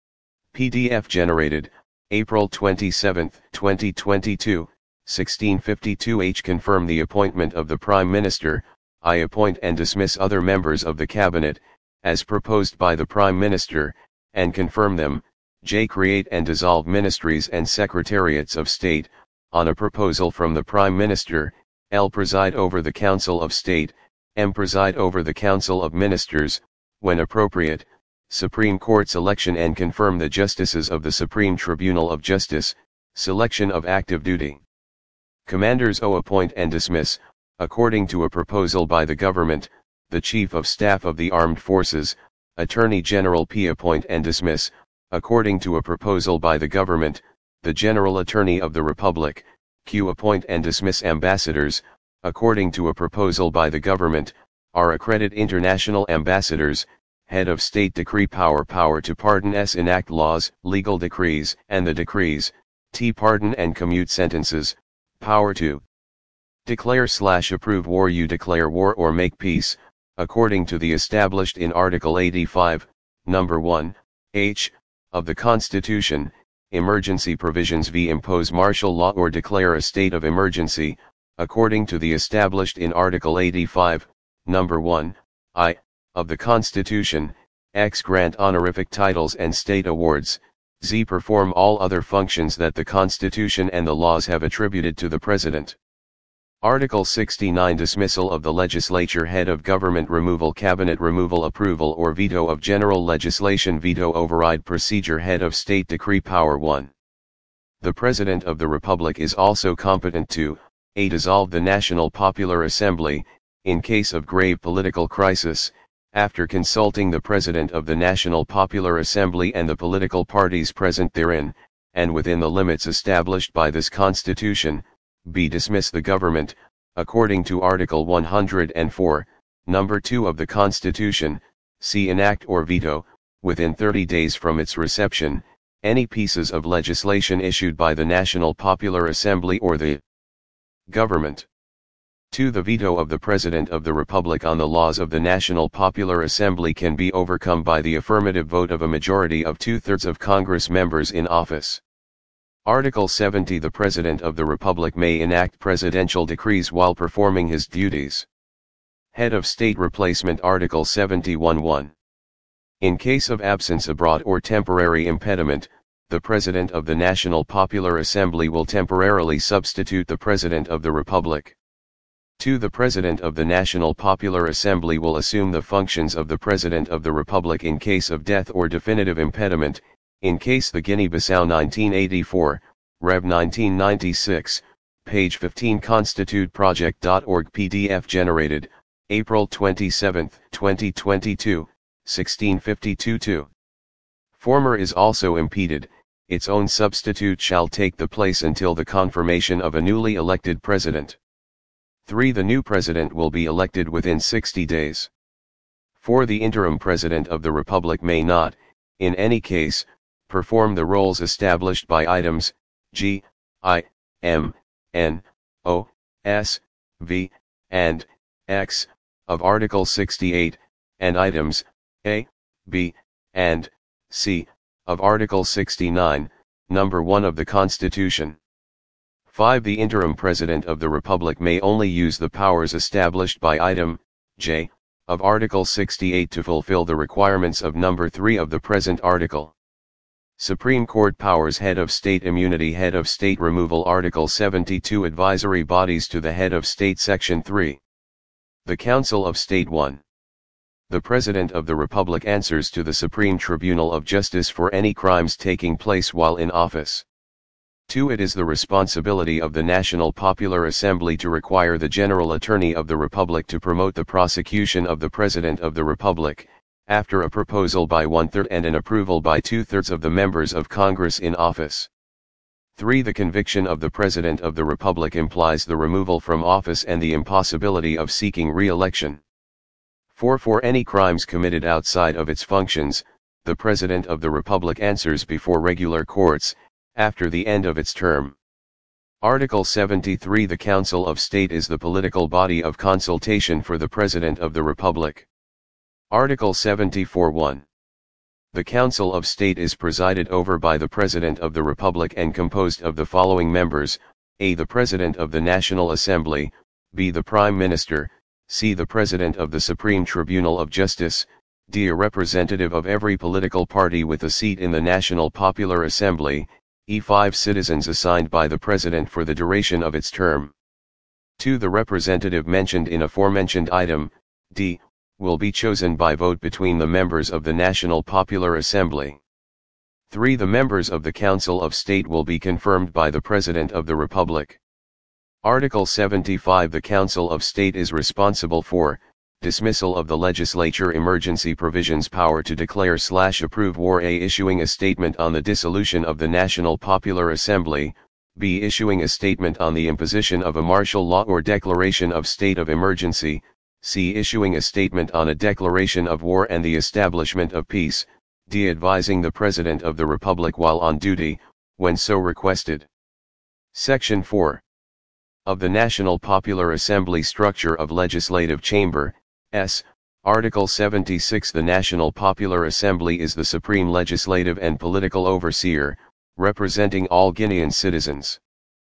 P D F generated, April twenty-seventh, twenty twenty-two, sixteen fifty-two H. Confirm the appointment of the Prime Minister. I appoint and dismiss other members of the Cabinet, as proposed by the Prime Minister, and confirm them. J. Create and dissolve ministries and secretariats of state, on a proposal from the Prime Minister. L. Preside over the Council of State. M. Preside over the Council of Ministers, when appropriate. Supreme Court's election and confirm the justices of the Supreme Tribunal of Justice, selection of active duty commanders. O. Appoint and dismiss, according to a proposal by the government, the Chief of Staff of the Armed Forces. Attorney General. P. Appoint and dismiss, according to a proposal by the government, the General Attorney of the Republic. Q. Appoint and dismiss ambassadors, according to a proposal by the government. R. Accredit international ambassadors. Head of State Decree Power. Power to pardon. S. Enact laws, legal decrees, and the decrees. T. Pardon and commute sentences. Power to declare slash approve war. U. Declare war or make peace, according to the established in Article eighty-five, number one, H, of the Constitution. Emergency provisions. V. Impose martial law or declare a state of emergency, according to the established in Article eighty-five, number one, I, of the Constitution. X. Grant honorific titles and state awards. Z. Perform all other functions that the Constitution and the laws have attributed to the President. Article sixty-nine. Dismissal of the legislature. Head of government removal, cabinet removal, approval or veto of general legislation, veto override procedure. Head of state decree power. one. The President of the Republic is also competent to A. Dissolve the National Popular Assembly, in case of grave political crisis, after consulting the President of the National Popular Assembly and the political parties present therein, and within the limits established by this Constitution. B. Dismiss the government, according to Article one hundred four, number two of the Constitution. C. Enact or veto, within thirty days from its reception, any pieces of legislation issued by the National Popular Assembly or the government. two. The veto of the President of the Republic on the laws of the National Popular Assembly can be overcome by the affirmative vote of a majority of two-thirds of Congress members in office. Article seventy. The President of the Republic may enact presidential decrees while performing his duties. Head of State Replacement. Article seventy-one one. In case of absence abroad or temporary impediment, the President of the National Popular Assembly will temporarily substitute the President of the Republic. two. The President of the National Popular Assembly will assume the functions of the President of the Republic in case of death or definitive impediment, in case the Guinea-Bissau nineteen eighty-four, Rev nineteen ninety-six, page fifteen constitute project dot org. P D F generated, April twenty-seventh, twenty twenty-two, sixteen fifty-two two. Former is also impeded, its own substitute shall take the place until the confirmation of a newly elected president. three. The new president will be elected within sixty days. four. The interim president of the Republic may not, in any case, perform the roles established by items G, I, M, N, O, S, V, and X of Article sixty-eight, and items A, B, and C of Article sixty-nine, number one of the Constitution. five. The interim president of the Republic may only use the powers established by item J of Article sixty-eight to fulfill the requirements of number three of the present article. Supreme Court powers: Head of State immunity, Head of State removal, Article seventy-two, advisory bodies to the Head of State, Section three. The Council of State. one. The President of the Republic answers to the Supreme Tribunal of Justice for any crimes taking place while in office. two. It is the responsibility of the National Popular Assembly to require the General Attorney of the Republic to promote the prosecution of the President of the Republic, after a proposal by one-third and an approval by two-thirds of the members of Congress in office. three. The conviction of the President of the Republic implies the removal from office and the impossibility of seeking re-election. four. For any crimes committed outside of its functions, the President of the Republic answers before regular courts, after the end of its term. Article seventy-three. The Council of State is the political body of consultation for the President of the Republic. Article seventy-four one. The Council of State is presided over by the President of the Republic and composed of the following members: A. The President of the National Assembly, B. The Prime Minister, C. The President of the Supreme Tribunal of Justice, D. A representative of every political party with a seat in the National Popular Assembly, E. Five citizens assigned by the President for the duration of its term. two. The representative mentioned in aforementioned item, D, will be chosen by vote between the members of the National Popular Assembly. three. The members of the Council of State will be confirmed by the President of the Republic. Article seventy-five. The Council of State is responsible for dismissal of the legislature, emergency provisions, power to declare slash approve war, A. Issuing a statement on the dissolution of the National Popular Assembly, B. Issuing a statement on the imposition of a martial law or declaration of state of emergency, C. Issuing a statement on a declaration of war and the establishment of peace, D. Advising the President of the Republic while on duty, when so requested. Section four. Of the National Popular Assembly structure of Legislative Chamber, S. Article seventy-six. The National Popular Assembly is the supreme legislative and political overseer, representing all Guinean citizens.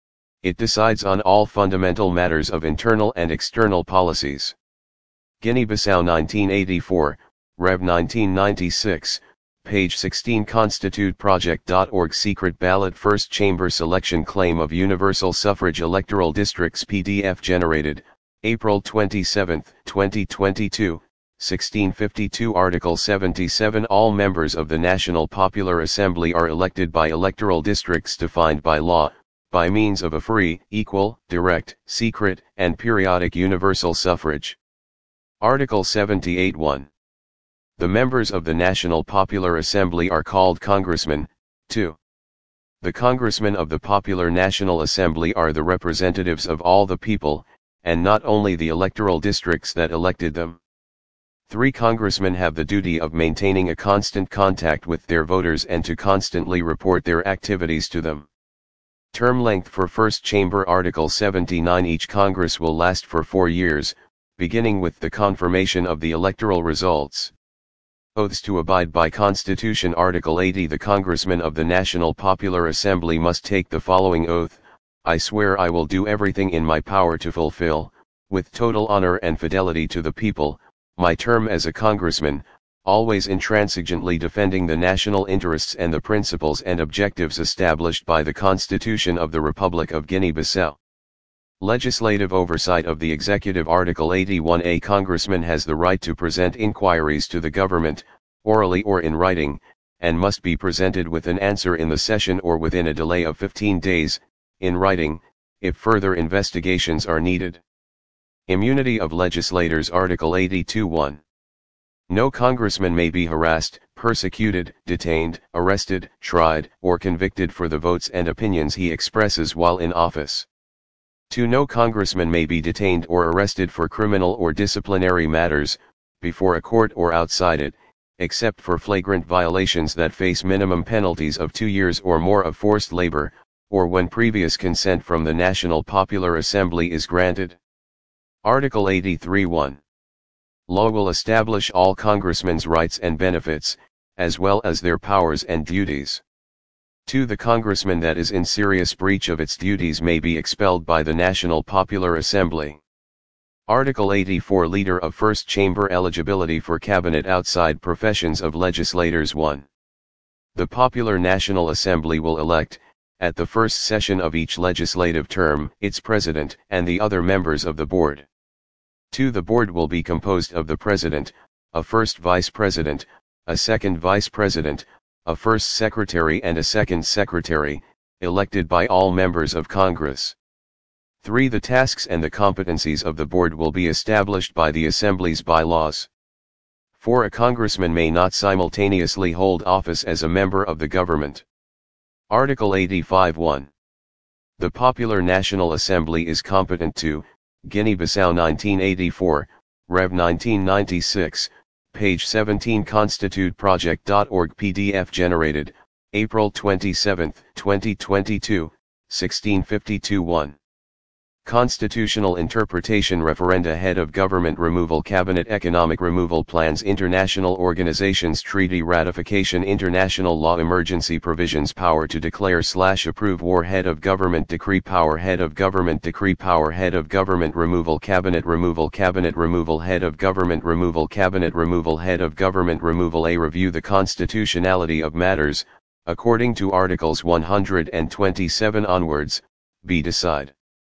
It decides on all fundamental matters of internal and external policies. Guinea-Bissau nineteen eighty-four, Rev nineteen ninety-six, page sixteen. Constitute Project dot org. Secret ballot first chamber selection claim of universal suffrage electoral districts. P D F generated, April twenty-seventh, twenty twenty-two, sixteen fifty-two. Article seventy-seven. All members of the National Popular Assembly are elected by electoral districts defined by law, by means of a free, equal, direct, secret, and periodic universal suffrage. Article seventy-eight one. The members of the National Popular Assembly are called congressmen. two. The congressmen of the Popular National Assembly are the representatives of all the people, and not only the electoral districts that elected them. three. Congressmen have the duty of maintaining a constant contact with their voters and to constantly report their activities to them. Term length for first chamber. Article seventy-nine. Each Congress will last for four years, beginning with the confirmation of the electoral results. Oaths to abide by Constitution. Article eighty. The congressmen of the National Popular Assembly must take the following oath: I swear I will do everything in my power to fulfill, with total honor and fidelity to the people, my term as a congressman, always intransigently defending the national interests and the principles and objectives established by the Constitution of the Republic of Guinea-Bissau. Legislative oversight of the executive. Article eighty-one. A congressman has the right to present inquiries to the government, orally or in writing, and must be presented with an answer in the session or within a delay of fifteen days, in writing, if further investigations are needed. Immunity of legislators. Article eighty-two one. No congressman may be harassed, persecuted, detained, arrested, tried, or convicted for the votes and opinions he expresses while in office. two. No congressman may be detained or arrested for criminal or disciplinary matters, before a court or outside it, except for flagrant violations that face minimum penalties of two years or more of forced labor, or when previous consent from the National Popular Assembly is granted. Article eighty-three one. Law will establish all congressmen's rights and benefits, as well as their powers and duties. two. The congressman that is in serious breach of its duties may be expelled by the National Popular Assembly. Article eighty-four. Leader of First Chamber eligibility for cabinet outside professions of legislators. one. The Popular National Assembly will elect, at the first session of each legislative term, its president and the other members of the board. two. The board will be composed of the president, a first vice president, a second vice president, a first secretary and a second secretary, elected by all members of Congress. three. The tasks and the competencies of the board will be established by the Assembly's bylaws. four. A congressman may not simultaneously hold office as a member of the government. Article eighty-five one. The Popular National Assembly is competent to, Guinea-Bissau nineteen eighty-four, Rev nineteen ninety-six, page seventeen constitute project dot org P D F generated, April twenty-seventh, twenty twenty-two, sixteen fifty-two one. Constitutional Interpretation Referenda Head of Government Removal Cabinet Economic Removal Plans International Organizations Treaty Ratification International Law Emergency Provisions Power to Declare slash Approve War Head of Government Decree Power Head of Government Decree Power Head of Government Removal Cabinet Removal Cabinet Removal Head of Government Removal Cabinet Removal Head of Government Removal. A. Review the constitutionality of matters, according to Articles one hundred twenty-seven onwards. B. Decide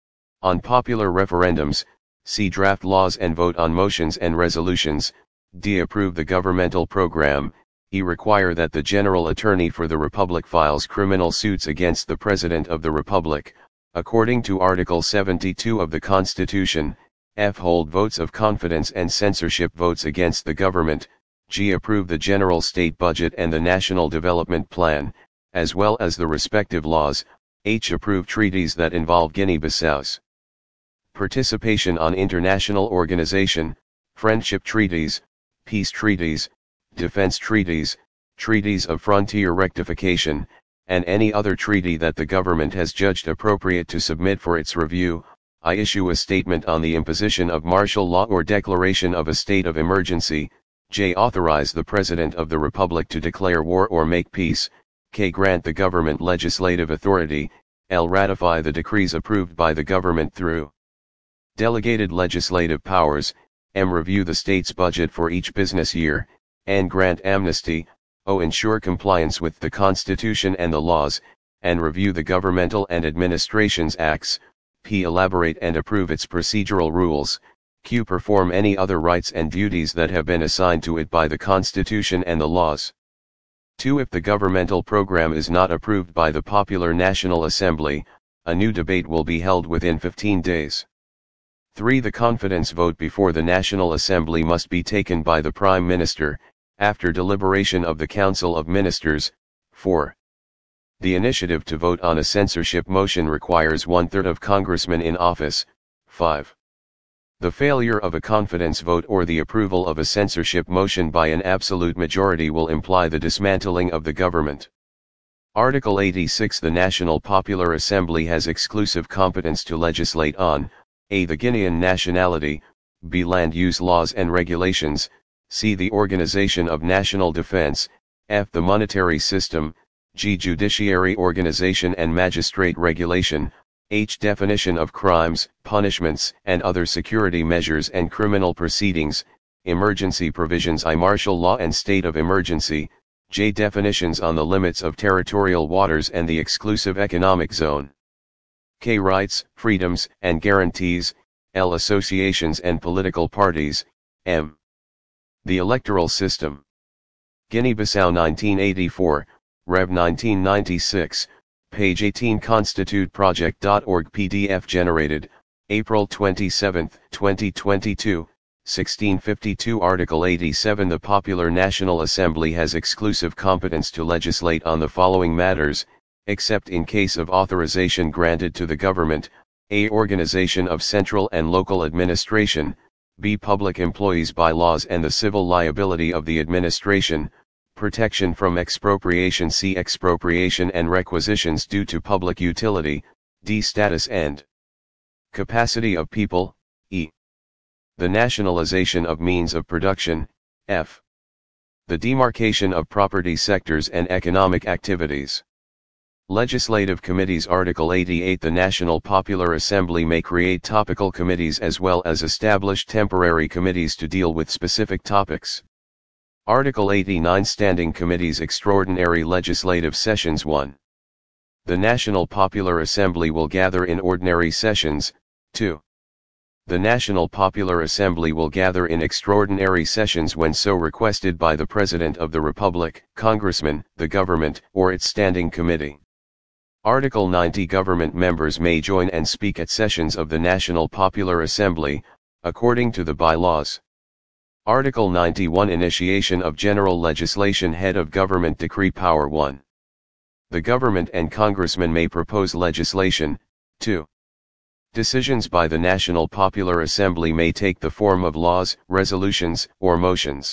on popular referendums, see draft laws and vote on motions and resolutions. D. Approve the governmental program. E. Require that the General Attorney for the Republic files criminal suits against the President of the Republic, according to Article seventy-two of the Constitution. F. Hold votes of confidence and censorship votes against the government. G. Approve the general state budget and the National Development Plan, as well as the respective laws. H. Approve treaties that involve Guinea-Bissau's participation on international organization, friendship treaties, peace treaties, defense treaties, treaties of frontier rectification, and any other treaty that the government has judged appropriate to submit for its review. I issue a statement on the imposition of martial law or declaration of a state of emergency. J. Authorize the President of the Republic to declare war or make peace. K. Grant the government legislative authority. L. Ratify the decrees approved by the government through delegated legislative powers. M. Review the state's budget for each business year. N. Grant amnesty. O. Ensure compliance with the Constitution and the laws, and review the Governmental and Administrations Acts. P. Elaborate and approve its procedural rules. Q. Perform any other rights and duties that have been assigned to it by the Constitution and the laws. two. If the governmental program is not approved by the Popular National Assembly, a new debate will be held within fifteen days. three. The confidence vote before the National Assembly must be taken by the Prime Minister, after deliberation of the Council of Ministers. four. The initiative to vote on a censorship motion requires one-third of congressmen in office. five. The failure of a confidence vote or the approval of a censorship motion by an absolute majority will imply the dismantling of the government. Article eighty-six. The National Popular Assembly has exclusive competence to legislate on A. the Guinean nationality, B. land use laws and regulations, C. the organization of national defense, F. the monetary system, G. judiciary organization and magistrate regulation, H. definition of crimes, punishments, and other security measures and criminal proceedings, emergency provisions, I. martial law and state of emergency, J. definitions on the limits of territorial waters and the exclusive economic zone, K. rights, freedoms, and guarantees, L. associations and political parties, M. the electoral system. Guinea-Bissau nineteen eighty-four, Rev nineteen ninety-six, page eighteen constitute project dot org P D F generated, April twenty-seventh, twenty twenty-two, sixteen fifty-two Article eighty-seven The Popular National Assembly has exclusive competence to legislate on the following matters, except in case of authorization granted to the government, A. Organization of central and local administration, B. Public employees by laws and the civil liability of the administration, protection from expropriation C. Expropriation and requisitions due to public utility, D. Status and capacity of people, E. The nationalization of means of production, F. The demarcation of property sectors and economic activities. Legislative Committees Article eighty-eight The National Popular Assembly may create topical committees as well as establish temporary committees to deal with specific topics. Article eighty-nine Standing Committees Extraordinary Legislative Sessions one. The National Popular Assembly will gather in ordinary sessions. two. The National Popular Assembly will gather in extraordinary sessions when so requested by the President of the Republic, Congressman, the government, or its standing committee. Article ninety Government members may join and speak at sessions of the National Popular Assembly, according to the bylaws. Article ninety-one Initiation of General Legislation Head of Government Decree Power one. The government and congressmen may propose legislation. two. Decisions by the National Popular Assembly may take the form of laws, resolutions, or motions.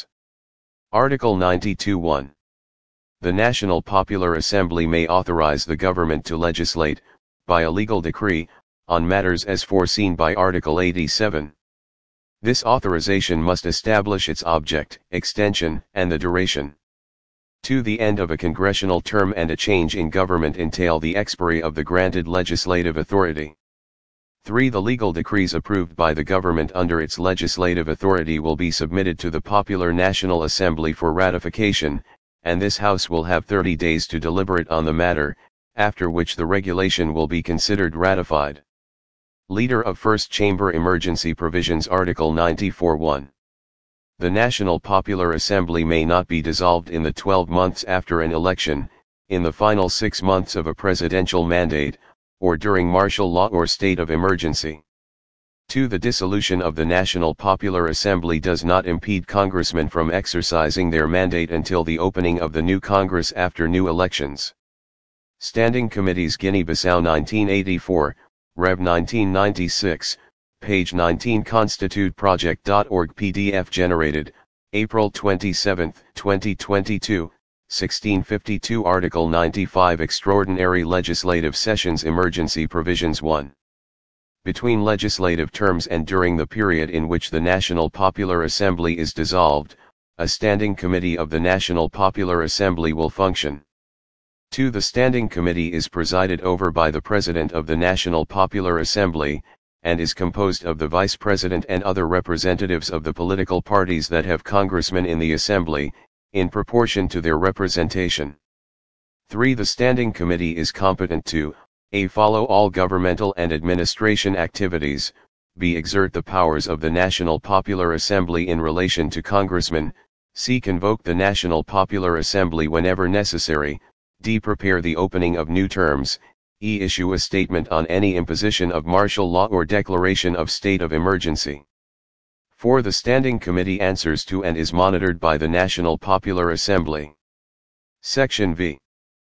Article ninety-two one. The National Popular Assembly may authorize the government to legislate, by a legal decree, on matters as foreseen by Article eighty-seven. This authorization must establish its object, extension, and the duration. two. The end of a congressional term and a change in government entail the expiry of the granted legislative authority. three. The legal decrees approved by the government under its legislative authority will be submitted to the Popular National Assembly for ratification, and this House will have thirty days to deliberate on the matter, after which the regulation will be considered ratified. Leader of First Chamber Emergency Provisions Article ninety-four one. The National Popular Assembly may not be dissolved in the twelve months after an election, in the final six months of a presidential mandate, or during martial law or state of emergency. two. The dissolution of the National Popular Assembly does not impede congressmen from exercising their mandate until the opening of the new Congress after new elections. Standing Committees Guinea-Bissau nineteen eighty-four, Rev nineteen ninety-six, page nineteen Constitute Project dot org P D F generated, April twenty-seventh, twenty twenty-two, sixteen fifty-two Article ninety-five Extraordinary Legislative Sessions Emergency Provisions one. Between legislative terms and during the period in which the National Popular Assembly is dissolved, a standing committee of the National Popular Assembly will function. two. The standing committee is presided over by the President of the National Popular Assembly, and is composed of the Vice President and other representatives of the political parties that have congressmen in the Assembly, in proportion to their representation. three. The standing committee is competent to A. Follow all governmental and administration activities, B. Exert the powers of the National Popular Assembly in relation to congressmen, C. Convoke the National Popular Assembly whenever necessary, D. Prepare the opening of new terms, E. Issue a statement on any imposition of martial law or declaration of state of emergency. four. The Standing Committee answers to and is monitored by the National Popular Assembly. Section V.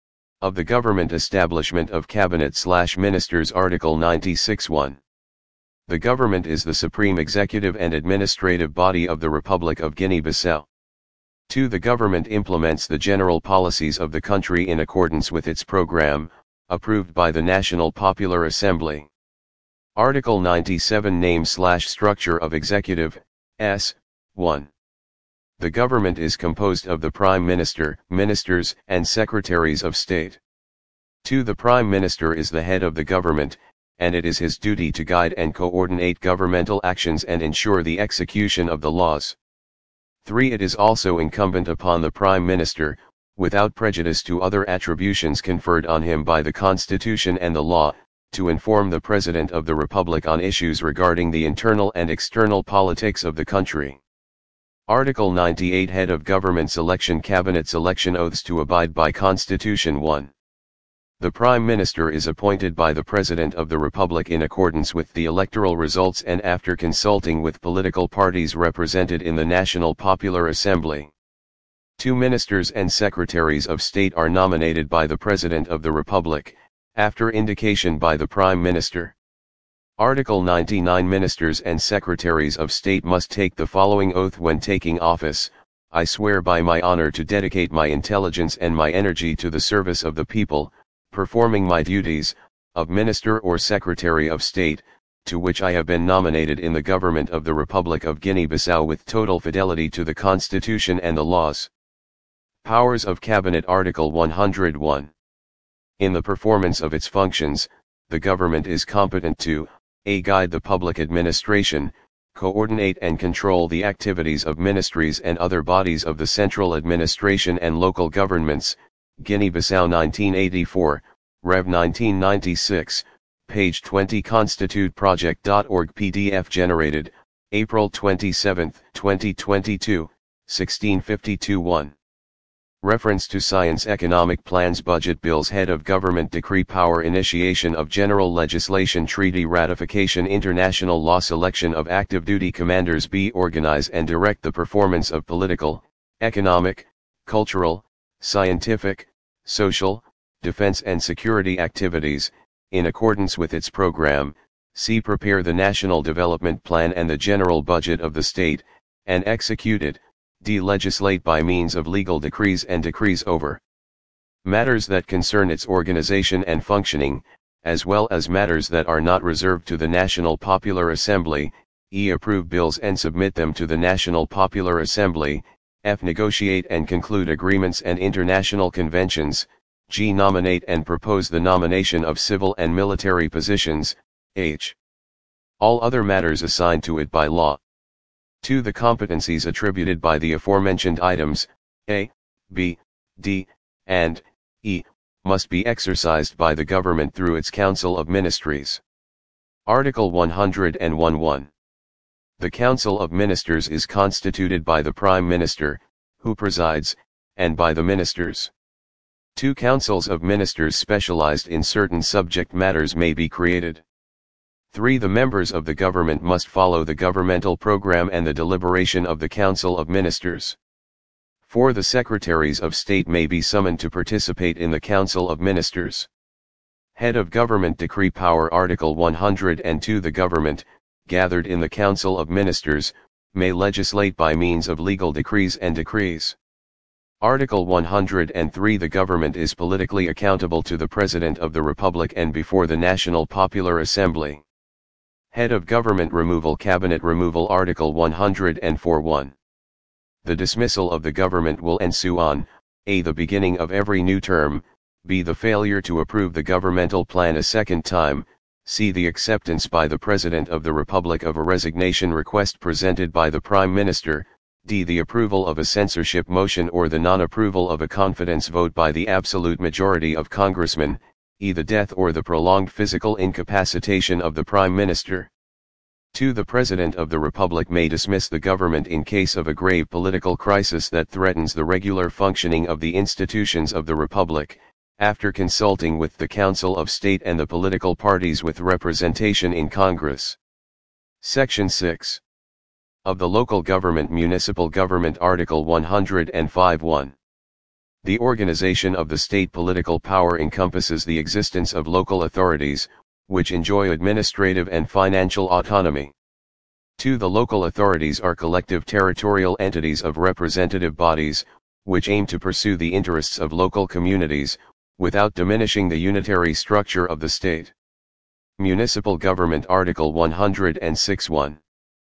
Of the Government Establishment of Cabinet/Ministers Article ninety-six one. The government is the supreme executive and administrative body of the Republic of Guinea-Bissau. two. The government implements the general policies of the country in accordance with its program, approved by the National Popular Assembly. Article ninety-seven Name/Structure of Executive, S. one. The government is composed of the Prime Minister, Ministers, and Secretaries of State. two. The Prime Minister is the head of the government, and it is his duty to guide and coordinate governmental actions and ensure the execution of the laws. three. It is also incumbent upon the Prime Minister, without prejudice to other attributions conferred on him by the Constitution and the law, to inform the President of the Republic on issues regarding the internal and external politics of the country. Article ninety-eight Head of Government Selection Cabinet Selection Oaths to abide by Constitution one. The Prime Minister is appointed by the President of the Republic in accordance with the electoral results and after consulting with political parties represented in the National Popular Assembly. Two ministers and secretaries of state are nominated by the President of the Republic, after indication by the Prime Minister. Article ninety-nine Ministers and secretaries of state must take the following oath when taking office: I swear by my honor to dedicate my intelligence and my energy to the service of the people, performing my duties, of Minister or Secretary of State, to which I have been nominated in the Government of the Republic of Guinea-Bissau with total fidelity to the Constitution and the laws. Powers of Cabinet Article one hundred one. In the performance of its functions, the government is competent to a. Guide the public administration, coordinate and control the activities of ministries and other bodies of the central administration and local governments, Guinea-Bissau nineteen eighty-four, Rev nineteen ninety-six, page twenty constitute project dot org P D F generated, April twenty-seventh, twenty twenty-two, sixteen fifty-two one. Reference to Science Economic Plans Budget Bills Head of Government Decree Power Initiation of General Legislation Treaty Ratification International Law Selection of Active Duty Commanders B. Organize and direct the performance of political, economic, cultural, scientific, social, defense and security activities, in accordance with its program. C. Prepare the National Development Plan and the general budget of the state, and execute it. D. Legislate by means of legal decrees and decrees over matters that concern its organization and functioning, as well as matters that are not reserved to the National Popular Assembly. E. Approve bills and submit them to the National Popular Assembly. F. Negotiate and conclude agreements and international conventions. G. Nominate and propose the nomination of civil and military positions. H. All other matters assigned to it by law. two. The competencies attributed by the aforementioned items, A, B, D, and E, must be exercised by the government through its Council of Ministries. Article one hundred one one. The Council of Ministers is constituted by the Prime Minister, who presides, and by the ministers. Two councils of ministers specialized in certain subject matters may be created. three. The members of the government must follow the governmental program and the deliberation of the Council of Ministers. four. The secretaries of state may be summoned to participate in the Council of Ministers. Head of Government Decree Power Article one hundred two. The government, gathered in the Council of Ministers, may legislate by means of legal decrees and decrees. Article one hundred three. The government is politically accountable to the President of the Republic and before the National Popular Assembly. Head of Government Removal Cabinet Removal Article one hundred four one. The dismissal of the government will ensue on A. the beginning of every new term, B. the failure to approve the governmental plan a second time, C. the acceptance by the President of the Republic of a resignation request presented by the Prime Minister, D. the approval of a censorship motion or the non-approval of a confidence vote by the absolute majority of congressmen, E. the death or the prolonged physical incapacitation of the Prime Minister. two. The President of the Republic may dismiss the government in case of a grave political crisis that threatens the regular functioning of the institutions of the Republic, after consulting with the Council of State and the political parties with representation in Congress. Section six. Of the Local Government Municipal Government Article one hundred five one. The organization of the state political power encompasses the existence of local authorities, which enjoy administrative and financial autonomy. two. The local authorities are collective territorial entities of representative bodies, which aim to pursue the interests of local communities, without diminishing the unitary structure of the state. Municipal Government Article one hundred six one.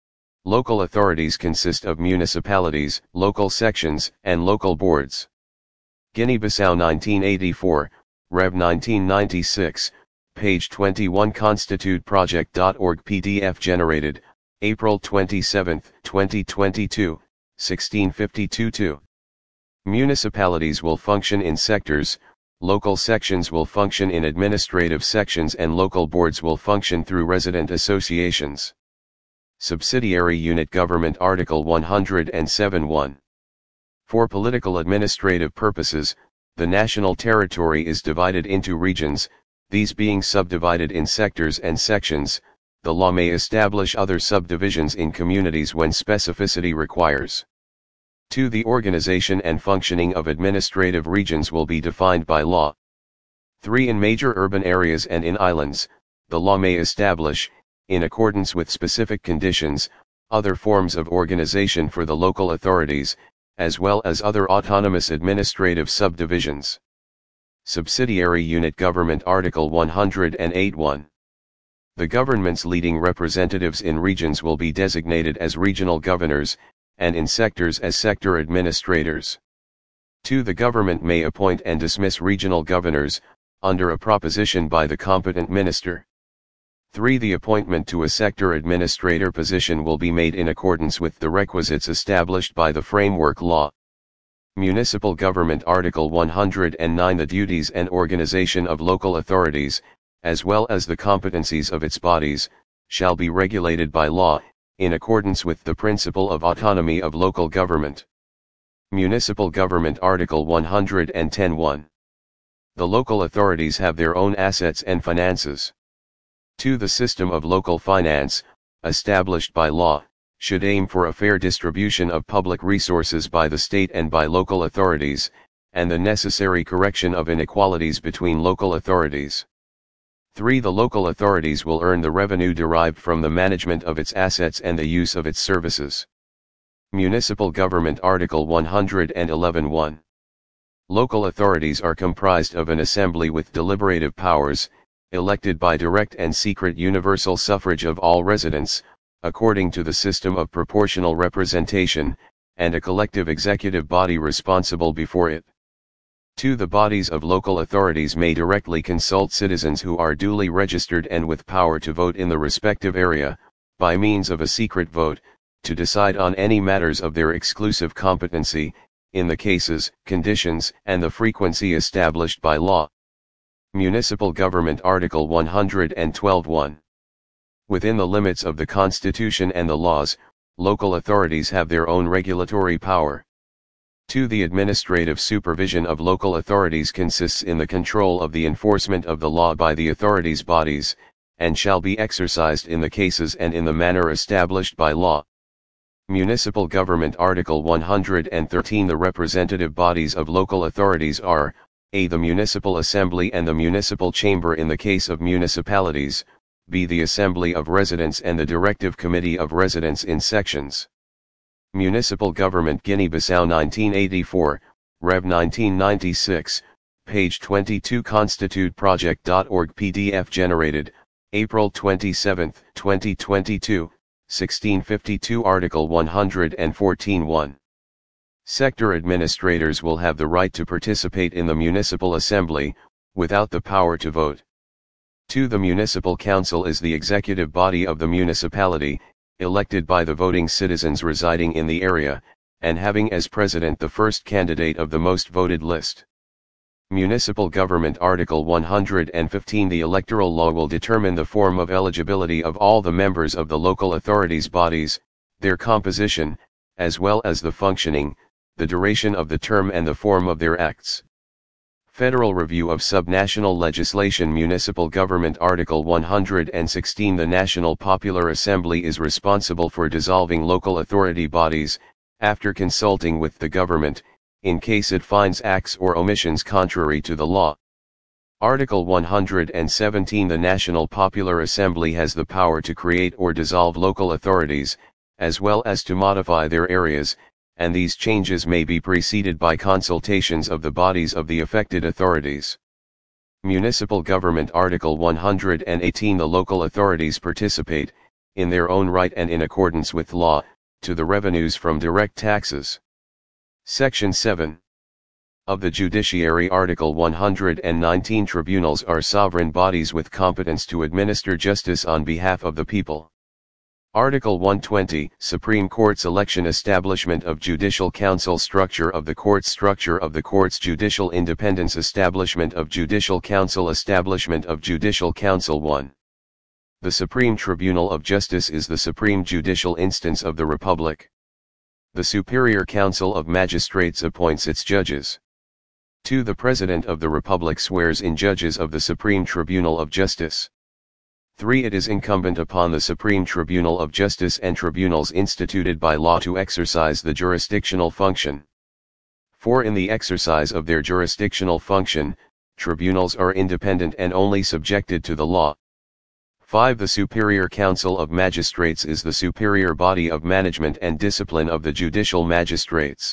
Local authorities consist of municipalities, local sections, and local boards. Guinea-Bissau nineteen eighty-four, Rev nineteen ninety-six, page twenty-one constitute project dot org P D F generated, April twenty-seventh, twenty twenty-two, sixteen fifty-two two. Municipalities will function in sectors, local sections will function in administrative sections and local boards will function through resident associations. Subsidiary Unit Government Article one hundred seven one. For political administrative purposes, The national territory is divided into regions, these being subdivided in sectors and sections. The law may establish other subdivisions in communities when specificity requires. two. The organization and functioning of administrative regions will be defined by law. three. In major urban areas and in islands, the law may establish, in accordance with specific conditions, other forms of organization for the local authorities, as well as other autonomous administrative subdivisions. Subsidiary Unit Government Article one hundred eight one. The government's leading representatives in regions will be designated as regional governors, and in sectors as sector administrators. two. The government may appoint and dismiss regional governors, under a proposition by the competent minister. three. The appointment to a sector administrator position will be made in accordance with the requisites established by the framework law. Municipal Government Article one hundred nine. The duties and organization of local authorities, as well as the competencies of its bodies, shall be regulated by law, in accordance with the principle of autonomy of local government. Municipal Government Article one hundred ten one. The local authorities have their own assets and finances. two. The system of local finance, established by law, should aim for a fair distribution of public resources by the state and by local authorities, and the necessary correction of inequalities between local authorities. three. The local authorities will earn the revenue derived from the management of its assets and the use of its services. Municipal Government Article one hundred eleven one. Local authorities are comprised of an assembly with deliberative powers, elected by direct and secret universal suffrage of all residents, according to the system of proportional representation, and a collective executive body responsible before it. two. The bodies of local authorities may directly consult citizens who are duly registered and with power to vote in the respective area, by means of a secret vote, to decide on any matters of their exclusive competency, in the cases, conditions, and the frequency established by law. Municipal Government Article one hundred twelve one. Within the limits of the Constitution and the laws, local authorities have their own regulatory power. two. The administrative supervision of local authorities consists in the control of the enforcement of the law by the authorities' bodies, and shall be exercised in the cases and in the manner established by law. Municipal Government Article one hundred thirteen. The representative bodies of local authorities are, a. the Municipal Assembly and the Municipal Chamber in the case of municipalities, b. the Assembly of Residents and the Directive Committee of Residents in sections. Municipal Government Guinea-Bissau nineteen eighty-four, Rev nineteen ninety-six, page twenty-two constitute project dot org P D F generated, April twenty-seventh, twenty twenty-two, sixteen fifty-two Article one hundred fourteen one. Sector administrators will have the right to participate in the municipal assembly, without the power to vote. two. The municipal council is the executive body of the municipality, elected by the voting citizens residing in the area, and having as president the first candidate of the most voted list. Municipal Government Article one hundred fifteen. The electoral law will determine the form of eligibility of all the members of the local authorities' bodies, their composition, as well as the functioning, the duration of the term and the form of their acts. Federal Review of Subnational Legislation. Municipal Government Article one hundred sixteen. The National Popular Assembly is responsible for dissolving local authority bodies, after consulting with the government, in case it finds acts or omissions contrary to the law. Article one hundred seventeen. The National Popular Assembly has the power to create or dissolve local authorities, as well as to modify their areas, and these changes may be preceded by consultations of the bodies of the affected authorities. Municipal Government Article one hundred eighteen. The local authorities participate, in their own right and in accordance with law, to the revenues from direct taxes. Section seven. Of the Judiciary. Article one hundred nineteen. Tribunals are sovereign bodies with competence to administer justice on behalf of the people. Article one hundred twenty. Supreme Court's election. Establishment of Judicial Council. Structure of the Courts. Structure of the Courts. Judicial independence. Establishment of Judicial Council. Establishment of Judicial Council. one. The Supreme Tribunal of Justice is the supreme judicial instance of the Republic. The Superior Council of Magistrates appoints its judges. two. The President of the Republic swears in judges of the Supreme Tribunal of Justice. three. It is incumbent upon the Supreme Tribunal of Justice and tribunals instituted by law to exercise the jurisdictional function. four. In the exercise of their jurisdictional function, tribunals are independent and only subjected to the law. five. The Superior Council of Magistrates is the superior body of management and discipline of the judicial magistrates.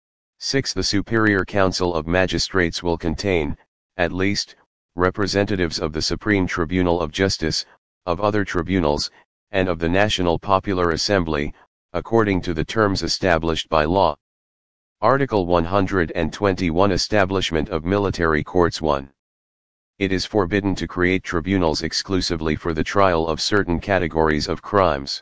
six. The Superior Council of Magistrates will contain, at least, representatives of the Supreme Tribunal of Justice, of other tribunals, and of the National Popular Assembly, according to the terms established by law. Article one hundred twenty-one Establishment of Military Courts. one. It is forbidden to create tribunals exclusively for the trial of certain categories of crimes.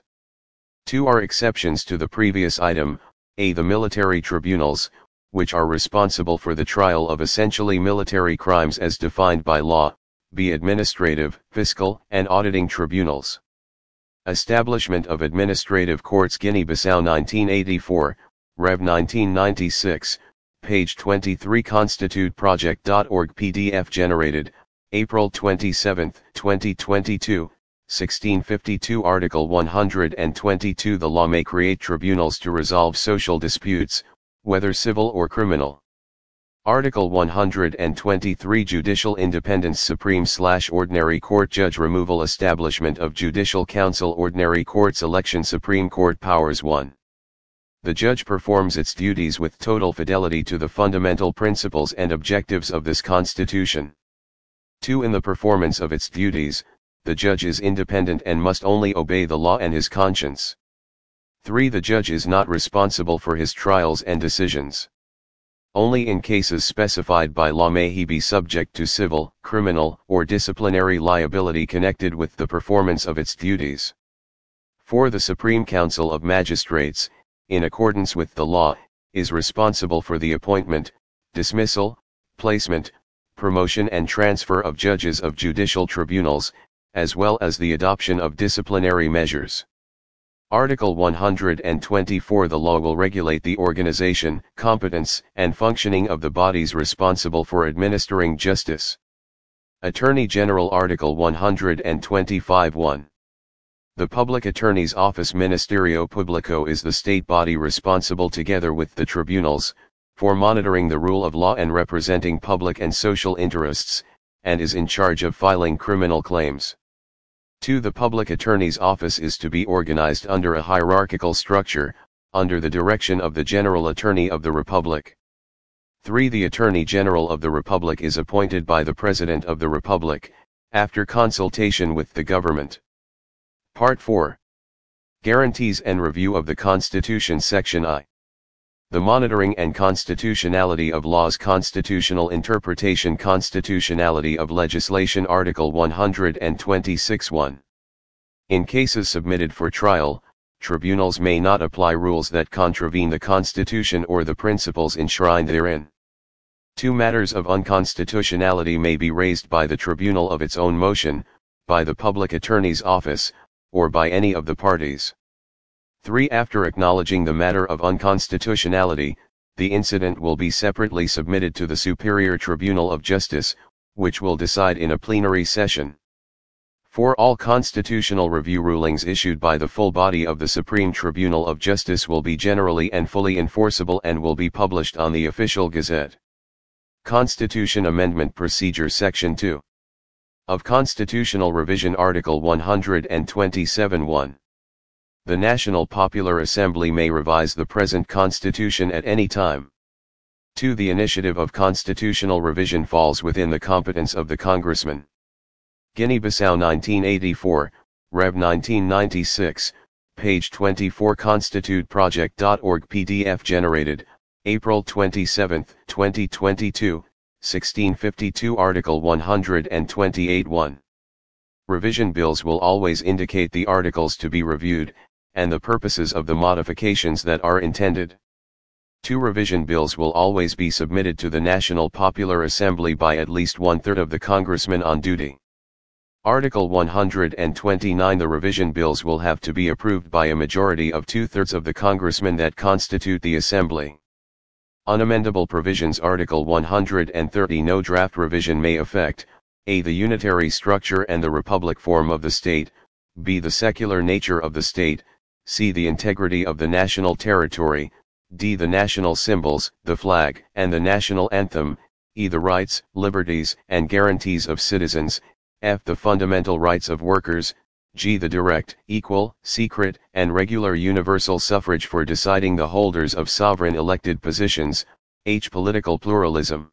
Two are exceptions to the previous item: A. The military tribunals, which are responsible for the trial of essentially military crimes as defined by law; B. Administrative, fiscal, and auditing tribunals. Establishment of Administrative Courts. Guinea-Bissau nineteen eighty-four, Rev nineteen ninety-six, page twenty-three. Constitute project dot org P D F generated, April twenty-seventh, twenty twenty-two, sixteen fifty-two. Article one hundred twenty-two. The law may create tribunals to resolve social disputes, whether civil or criminal. Article one hundred twenty-three. Judicial independence. Supreme slash Ordinary Court Judge removal. Establishment of Judicial Council. Ordinary Courts. Election. Supreme Court powers. one. The judge performs its duties with total fidelity to the fundamental principles and objectives of this Constitution. two. In the performance of its duties, the judge is independent and must only obey the law and his conscience. three. The judge is not responsible for his trials and decisions. Only in cases specified by law may he be subject to civil, criminal, or disciplinary liability connected with the performance of its duties. four. The Supreme Council of Magistrates, in accordance with the law, is responsible for the appointment, dismissal, placement, promotion and transfer of judges of judicial tribunals, as well as the adoption of disciplinary measures. Article one hundred twenty-four. The law will regulate the organization, competence, and functioning of the bodies responsible for administering justice. Attorney General. Article one hundred twenty-five. one. The Public Attorney's Office. Ministerio Público is the state body responsible, together with the tribunals, for monitoring the rule of law and representing public and social interests, and is in charge of filing criminal claims. two. The Public Attorney's Office is to be organized under a hierarchical structure, under the direction of the General Attorney of the Republic. three. The Attorney General of the Republic is appointed by the President of the Republic, after consultation with the government. Part four. Guarantees and Review of the Constitution. Section I. The monitoring and constitutionality of laws. Constitutional interpretation. Constitutionality of legislation. Article one hundred twenty-six. one. In cases submitted for trial, tribunals may not apply rules that contravene the Constitution or the principles enshrined therein. Two. Matters of unconstitutionality may be raised by the tribunal of its own motion, by the Public Attorney's Office, or by any of the parties. three. After acknowledging the matter of unconstitutionality, the incident will be separately submitted to the Superior Tribunal of Justice, which will decide in a plenary session. four. All constitutional review rulings issued by the full body of the Supreme Tribunal of Justice will be generally and fully enforceable and will be published on the Official Gazette. Constitution Amendment Procedure. Section two. Of Constitutional Revision. Article one hundred twenty-seven. one. The National Popular Assembly may revise the present Constitution at any time. two. The initiative of constitutional revision falls within the competence of the Congressman. Guinea-Bissau nineteen eighty-four, Rev nineteen ninety-six, page twenty-four. Constitute project dot org P D F generated, April twenty-seventh, twenty twenty-two, sixteen fifty-two. Article one hundred twenty-eight. one. Revision bills will always indicate the articles to be reviewed, and the purposes of the modifications that are intended. two. Revision bills will always be submitted to the National Popular Assembly by at least one-third of the congressmen on duty. Article one hundred twenty-nine. The revision bills will have to be approved by a majority of two-thirds of the congressmen that constitute the Assembly. Unamendable provisions. Article one hundred thirty. No draft revision may affect a. the unitary structure and the republic form of the state, b. the secular nature of the state, c. the integrity of the national territory, d. the national symbols, the flag, and the national anthem, e. the rights, liberties, and guarantees of citizens, f. the fundamental rights of workers, g. the direct, equal, secret, and regular universal suffrage for deciding the holders of sovereign elected positions, h. political pluralism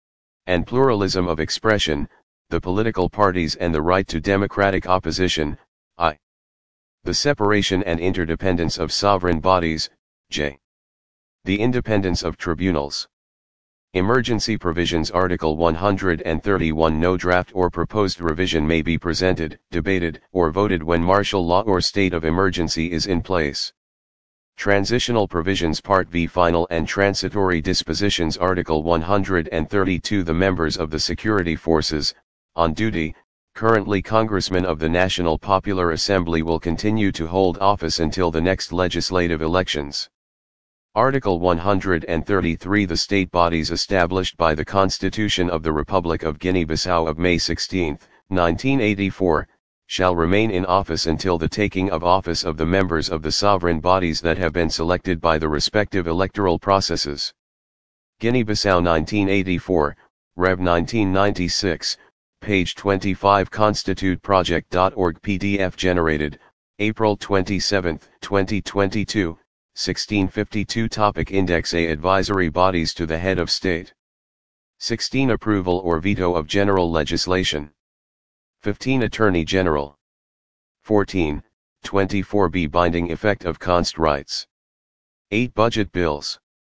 and pluralism of expression, the political parties and the right to democratic opposition, I. the separation and interdependence of sovereign bodies, j. the independence of tribunals. Emergency provisions. Article one hundred thirty-one. No draft or proposed revision may be presented, debated, or voted when martial law or state of emergency is in place. Transitional provisions. Part B. Final and transitory dispositions. Article one hundred thirty-two. The members of the security forces, on duty, currently congressmen of the National Popular Assembly, will continue to hold office until the next legislative elections. Article one hundred thirty-three. The state bodies established by the Constitution of the Republic of Guinea-Bissau of May sixteenth, nineteen eighty-four, shall remain in office until the taking of office of the members of the sovereign bodies that have been selected by the respective electoral processes. Guinea-Bissau nineteen eighty-four, Rev nineteen ninety-six, page twenty-five. constitute project dot org. P D F generated, April twenty-seventh, twenty twenty-two. sixteen fifty-two. Topic Index. A. Advisory bodies to the head of state. sixteen. Approval or veto of general legislation. fifteen. Attorney General. fourteen, twenty-four B. Binding effect of const rights. eight. Budget bills.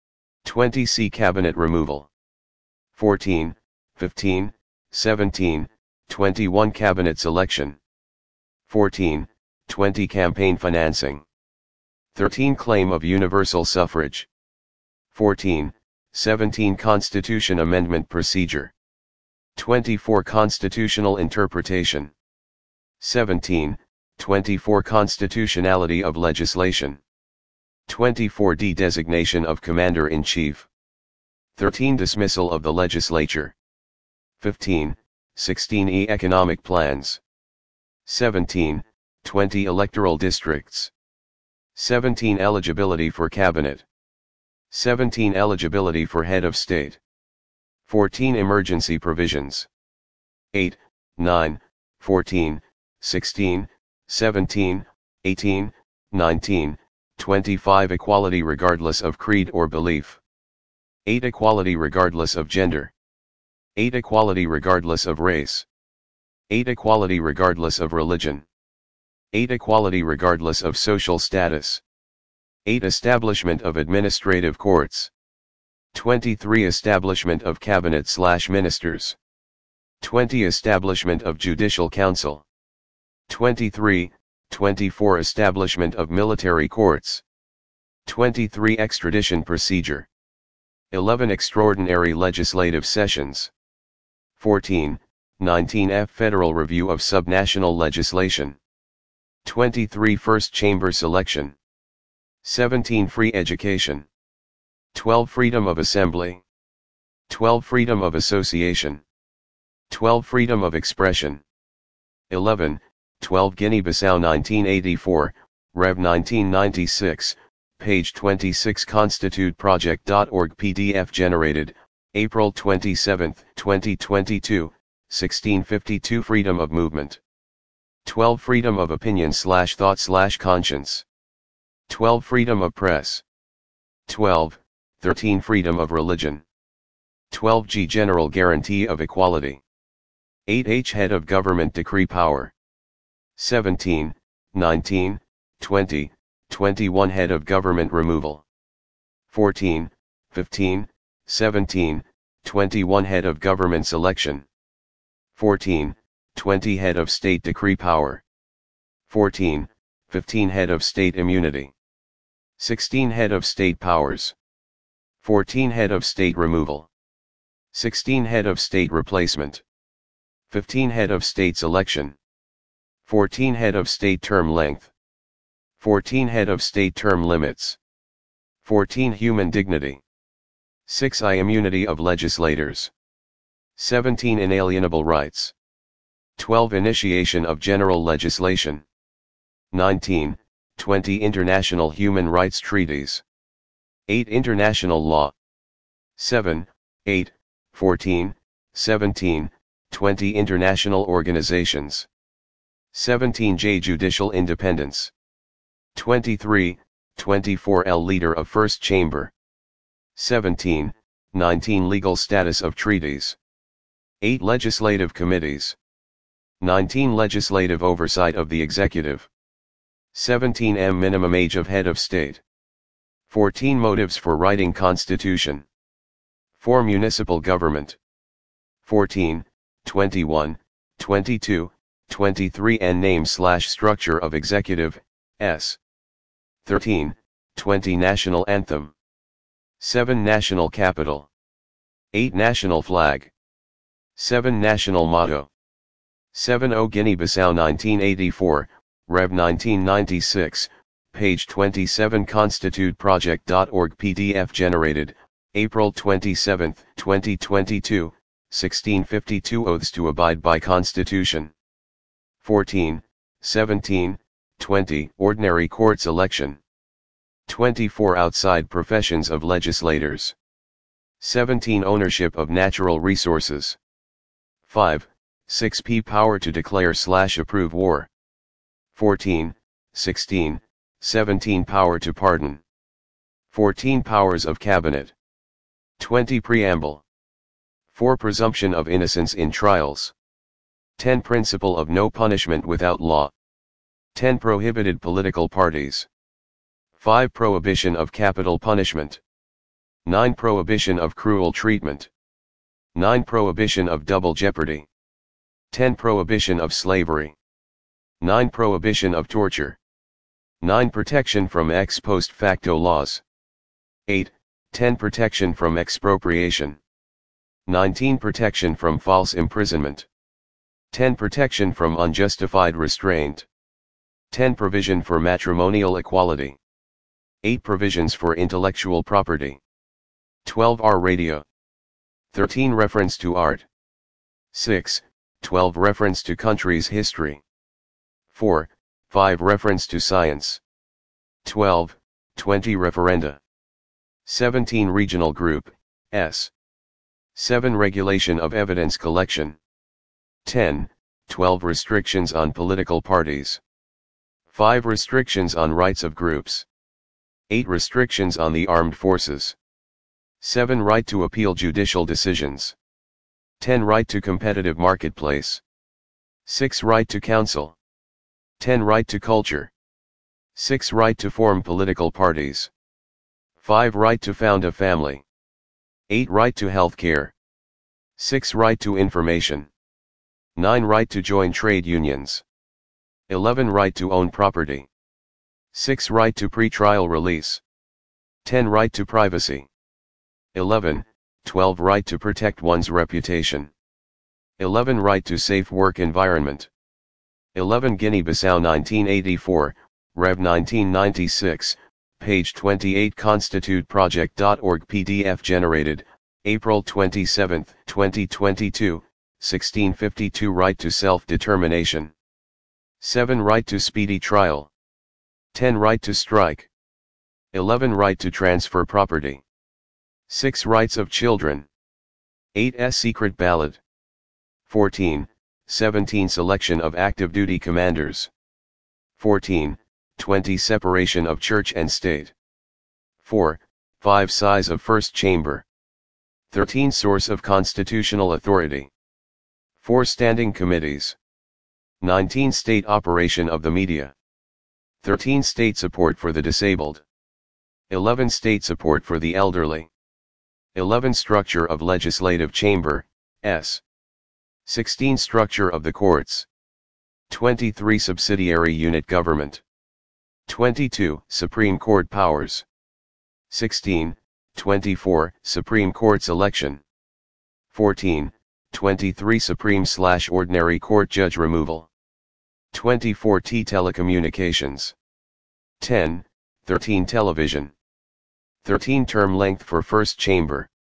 twenty C. Cabinet removal. fourteen, fifteen, seventeen, twenty-one. Cabinet selection. fourteen, twenty. Campaign financing. thirteen. Claim of universal suffrage. fourteen, seventeen. Constitution amendment procedure. twenty-four. Constitutional interpretation. seventeen, twenty-four. Constitutionality of legislation. twenty-four D. Designation of Commander-in-Chief. thirteen. Dismissal of the legislature. fifteen, sixteen E. Economic plans. seventeen, twenty. Electoral districts. seventeen. Eligibility for cabinet. seventeen. Eligibility for head of state. fourteen. Emergency provisions. eight, nine, fourteen, sixteen, seventeen, eighteen, nineteen, twenty-five. Equality regardless of creed or belief. eight. Equality regardless of gender. eight. Equality regardless of race. eight. Equality regardless of religion. eight. Equality regardless of social status. eight. Establishment of administrative courts. twenty-three. Establishment of cabinet slash ministers. twenty. Establishment of judicial council. twenty-three, twenty-four. Establishment of military courts. twenty-three. Extradition procedure. eleven. Extraordinary legislative sessions. fourteen, nineteen F. Federal review of subnational legislation. twenty-three. First chamber selection. seventeen. Free education. twelve. Freedom of assembly. twelve. Freedom of association. twelve. Freedom of expression. eleven, twelve. Guinea-Bissau nineteen eighty-four, Rev nineteen ninety-six, page twenty-six. constitute project dot org. P D F generated, April twenty-seventh, twenty twenty-two, sixteen fifty-two. Freedom of movement. twelve. Freedom of opinion slash thought slash conscience. twelve. Freedom of press. twelve, thirteen. Freedom of religion. twelve G. General guarantee of equality. eight H. Head of government decree power. seventeen, nineteen, twenty, twenty-one. Head of government removal. fourteen, fifteen, seventeen, twenty-one. Head of government selection. fourteen, twenty. Head of state decree power. fourteen, fifteen. Head of state immunity. sixteen. Head of state powers. fourteen. Head of state removal. sixteen. Head of state replacement. fifteen. Head of state's election. fourteen. Head of state term length. fourteen. Head of state term limits. fourteen. Human dignity. six I Immunity of legislators. seventeen Inalienable rights. twelve Initiation of general legislation. nineteen, twenty International human rights treaties. eight International law. seven, eight, fourteen, seventeen, twenty International organizations. seventeen J Judicial independence. twenty-three, twenty-four L Leader of First Chamber. seventeen, nineteen Legal status of treaties. eight Legislative committees. nineteen Legislative oversight of the executive. seventeen M Minimum age of head of state. fourteen Motives for writing constitution. four Municipal government. fourteen, twenty-one, twenty-two, twenty-three N name slash structure of executive, S. thirteen, twenty National anthem. seven National capital. eight National flag. seven National motto. seven O Guinea-Bissau nineteen eighty-four, Rev nineteen ninety-six, page twenty-seven constitute project dot org P D F generated, April twenty-seventh, twenty twenty-two, sixteen fifty-two Oaths to abide by Constitution. fourteen, seventeen, twenty Ordinary courts election. twenty-four Outside professions of legislators. seventeen Ownership of natural resources. five, six P Power to declare slash approve war. fourteen, sixteen, seventeen Power to pardon. fourteen Powers of Cabinet. twenty Preamble. four Presumption of innocence in trials. ten Principle of no punishment without law. ten Prohibited political parties. five Prohibition of capital punishment. nine Prohibition of cruel treatment. nine Prohibition of double jeopardy. ten Prohibition of slavery. nine Prohibition of torture. nine Protection from ex post facto laws. eight, ten Protection from expropriation. nineteen Protection from false imprisonment. ten Protection from unjustified restraint. ten Provision for matrimonial equality. eight Provisions for intellectual property. twelve R Radio. thirteen Reference to art. six, twelve Reference to country's history. four, five Reference to science. twelve, twenty Referenda. seventeen Regional group, S. seven Regulation of evidence collection. ten, twelve Restrictions on political parties. five Restrictions on rights of groups. eight Restrictions on the armed forces. seven Right to appeal judicial decisions. ten Right to competitive marketplace. six Right to counsel. ten Right to culture. six Right to form political parties. five Right to found a family. eight Right to health care. six Right to information. nine Right to join trade unions. eleven Right to own property. six Right to pre-trial release. ten Right to privacy. eleven, twelve Right to protect one's reputation. eleven Right to safe work environment. eleven Guinea-Bissau nineteen eighty-four, Rev nineteen ninety-six, page twenty-eight constitute project dot org P D F generated, April twenty-seventh, twenty twenty-two, sixteen fifty-two Right to self-determination. seven Right to speedy trial. ten Right to strike. eleven Right to transfer property. six Rights of children. eight S Secret ballot. fourteen, seventeen Selection of active duty commanders. fourteen, twenty Separation of church and state. four, five Size of first chamber. thirteen Source of constitutional authority. four Standing committees. nineteen State operation of the media. thirteen State support for the disabled. eleven State support for the elderly. eleven Structure of legislative chamber, S. sixteen Structure of the courts. twenty-three Subsidiary unit government. twenty-two Supreme Court powers. sixteen, twenty-four Supreme Court's election. fourteen, twenty-three Supreme slash Ordinary Court judge removal. twenty-four T Telecommunications. ten, thirteen Television. thirteen Term length for first chamber.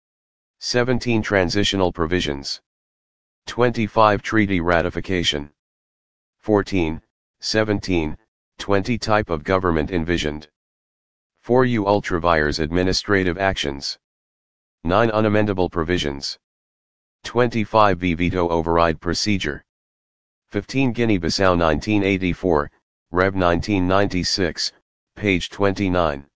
seventeen Transitional provisions. twenty-five Treaty ratification. fourteen, seventeen, twenty Type of government envisioned. four U Ultravires administrative actions. nine Unamendable provisions. twenty-five V Veto override procedure. fifteen Guinea-Bissau nineteen eighty-four, Rev nineteen ninety-six, page twenty-nine.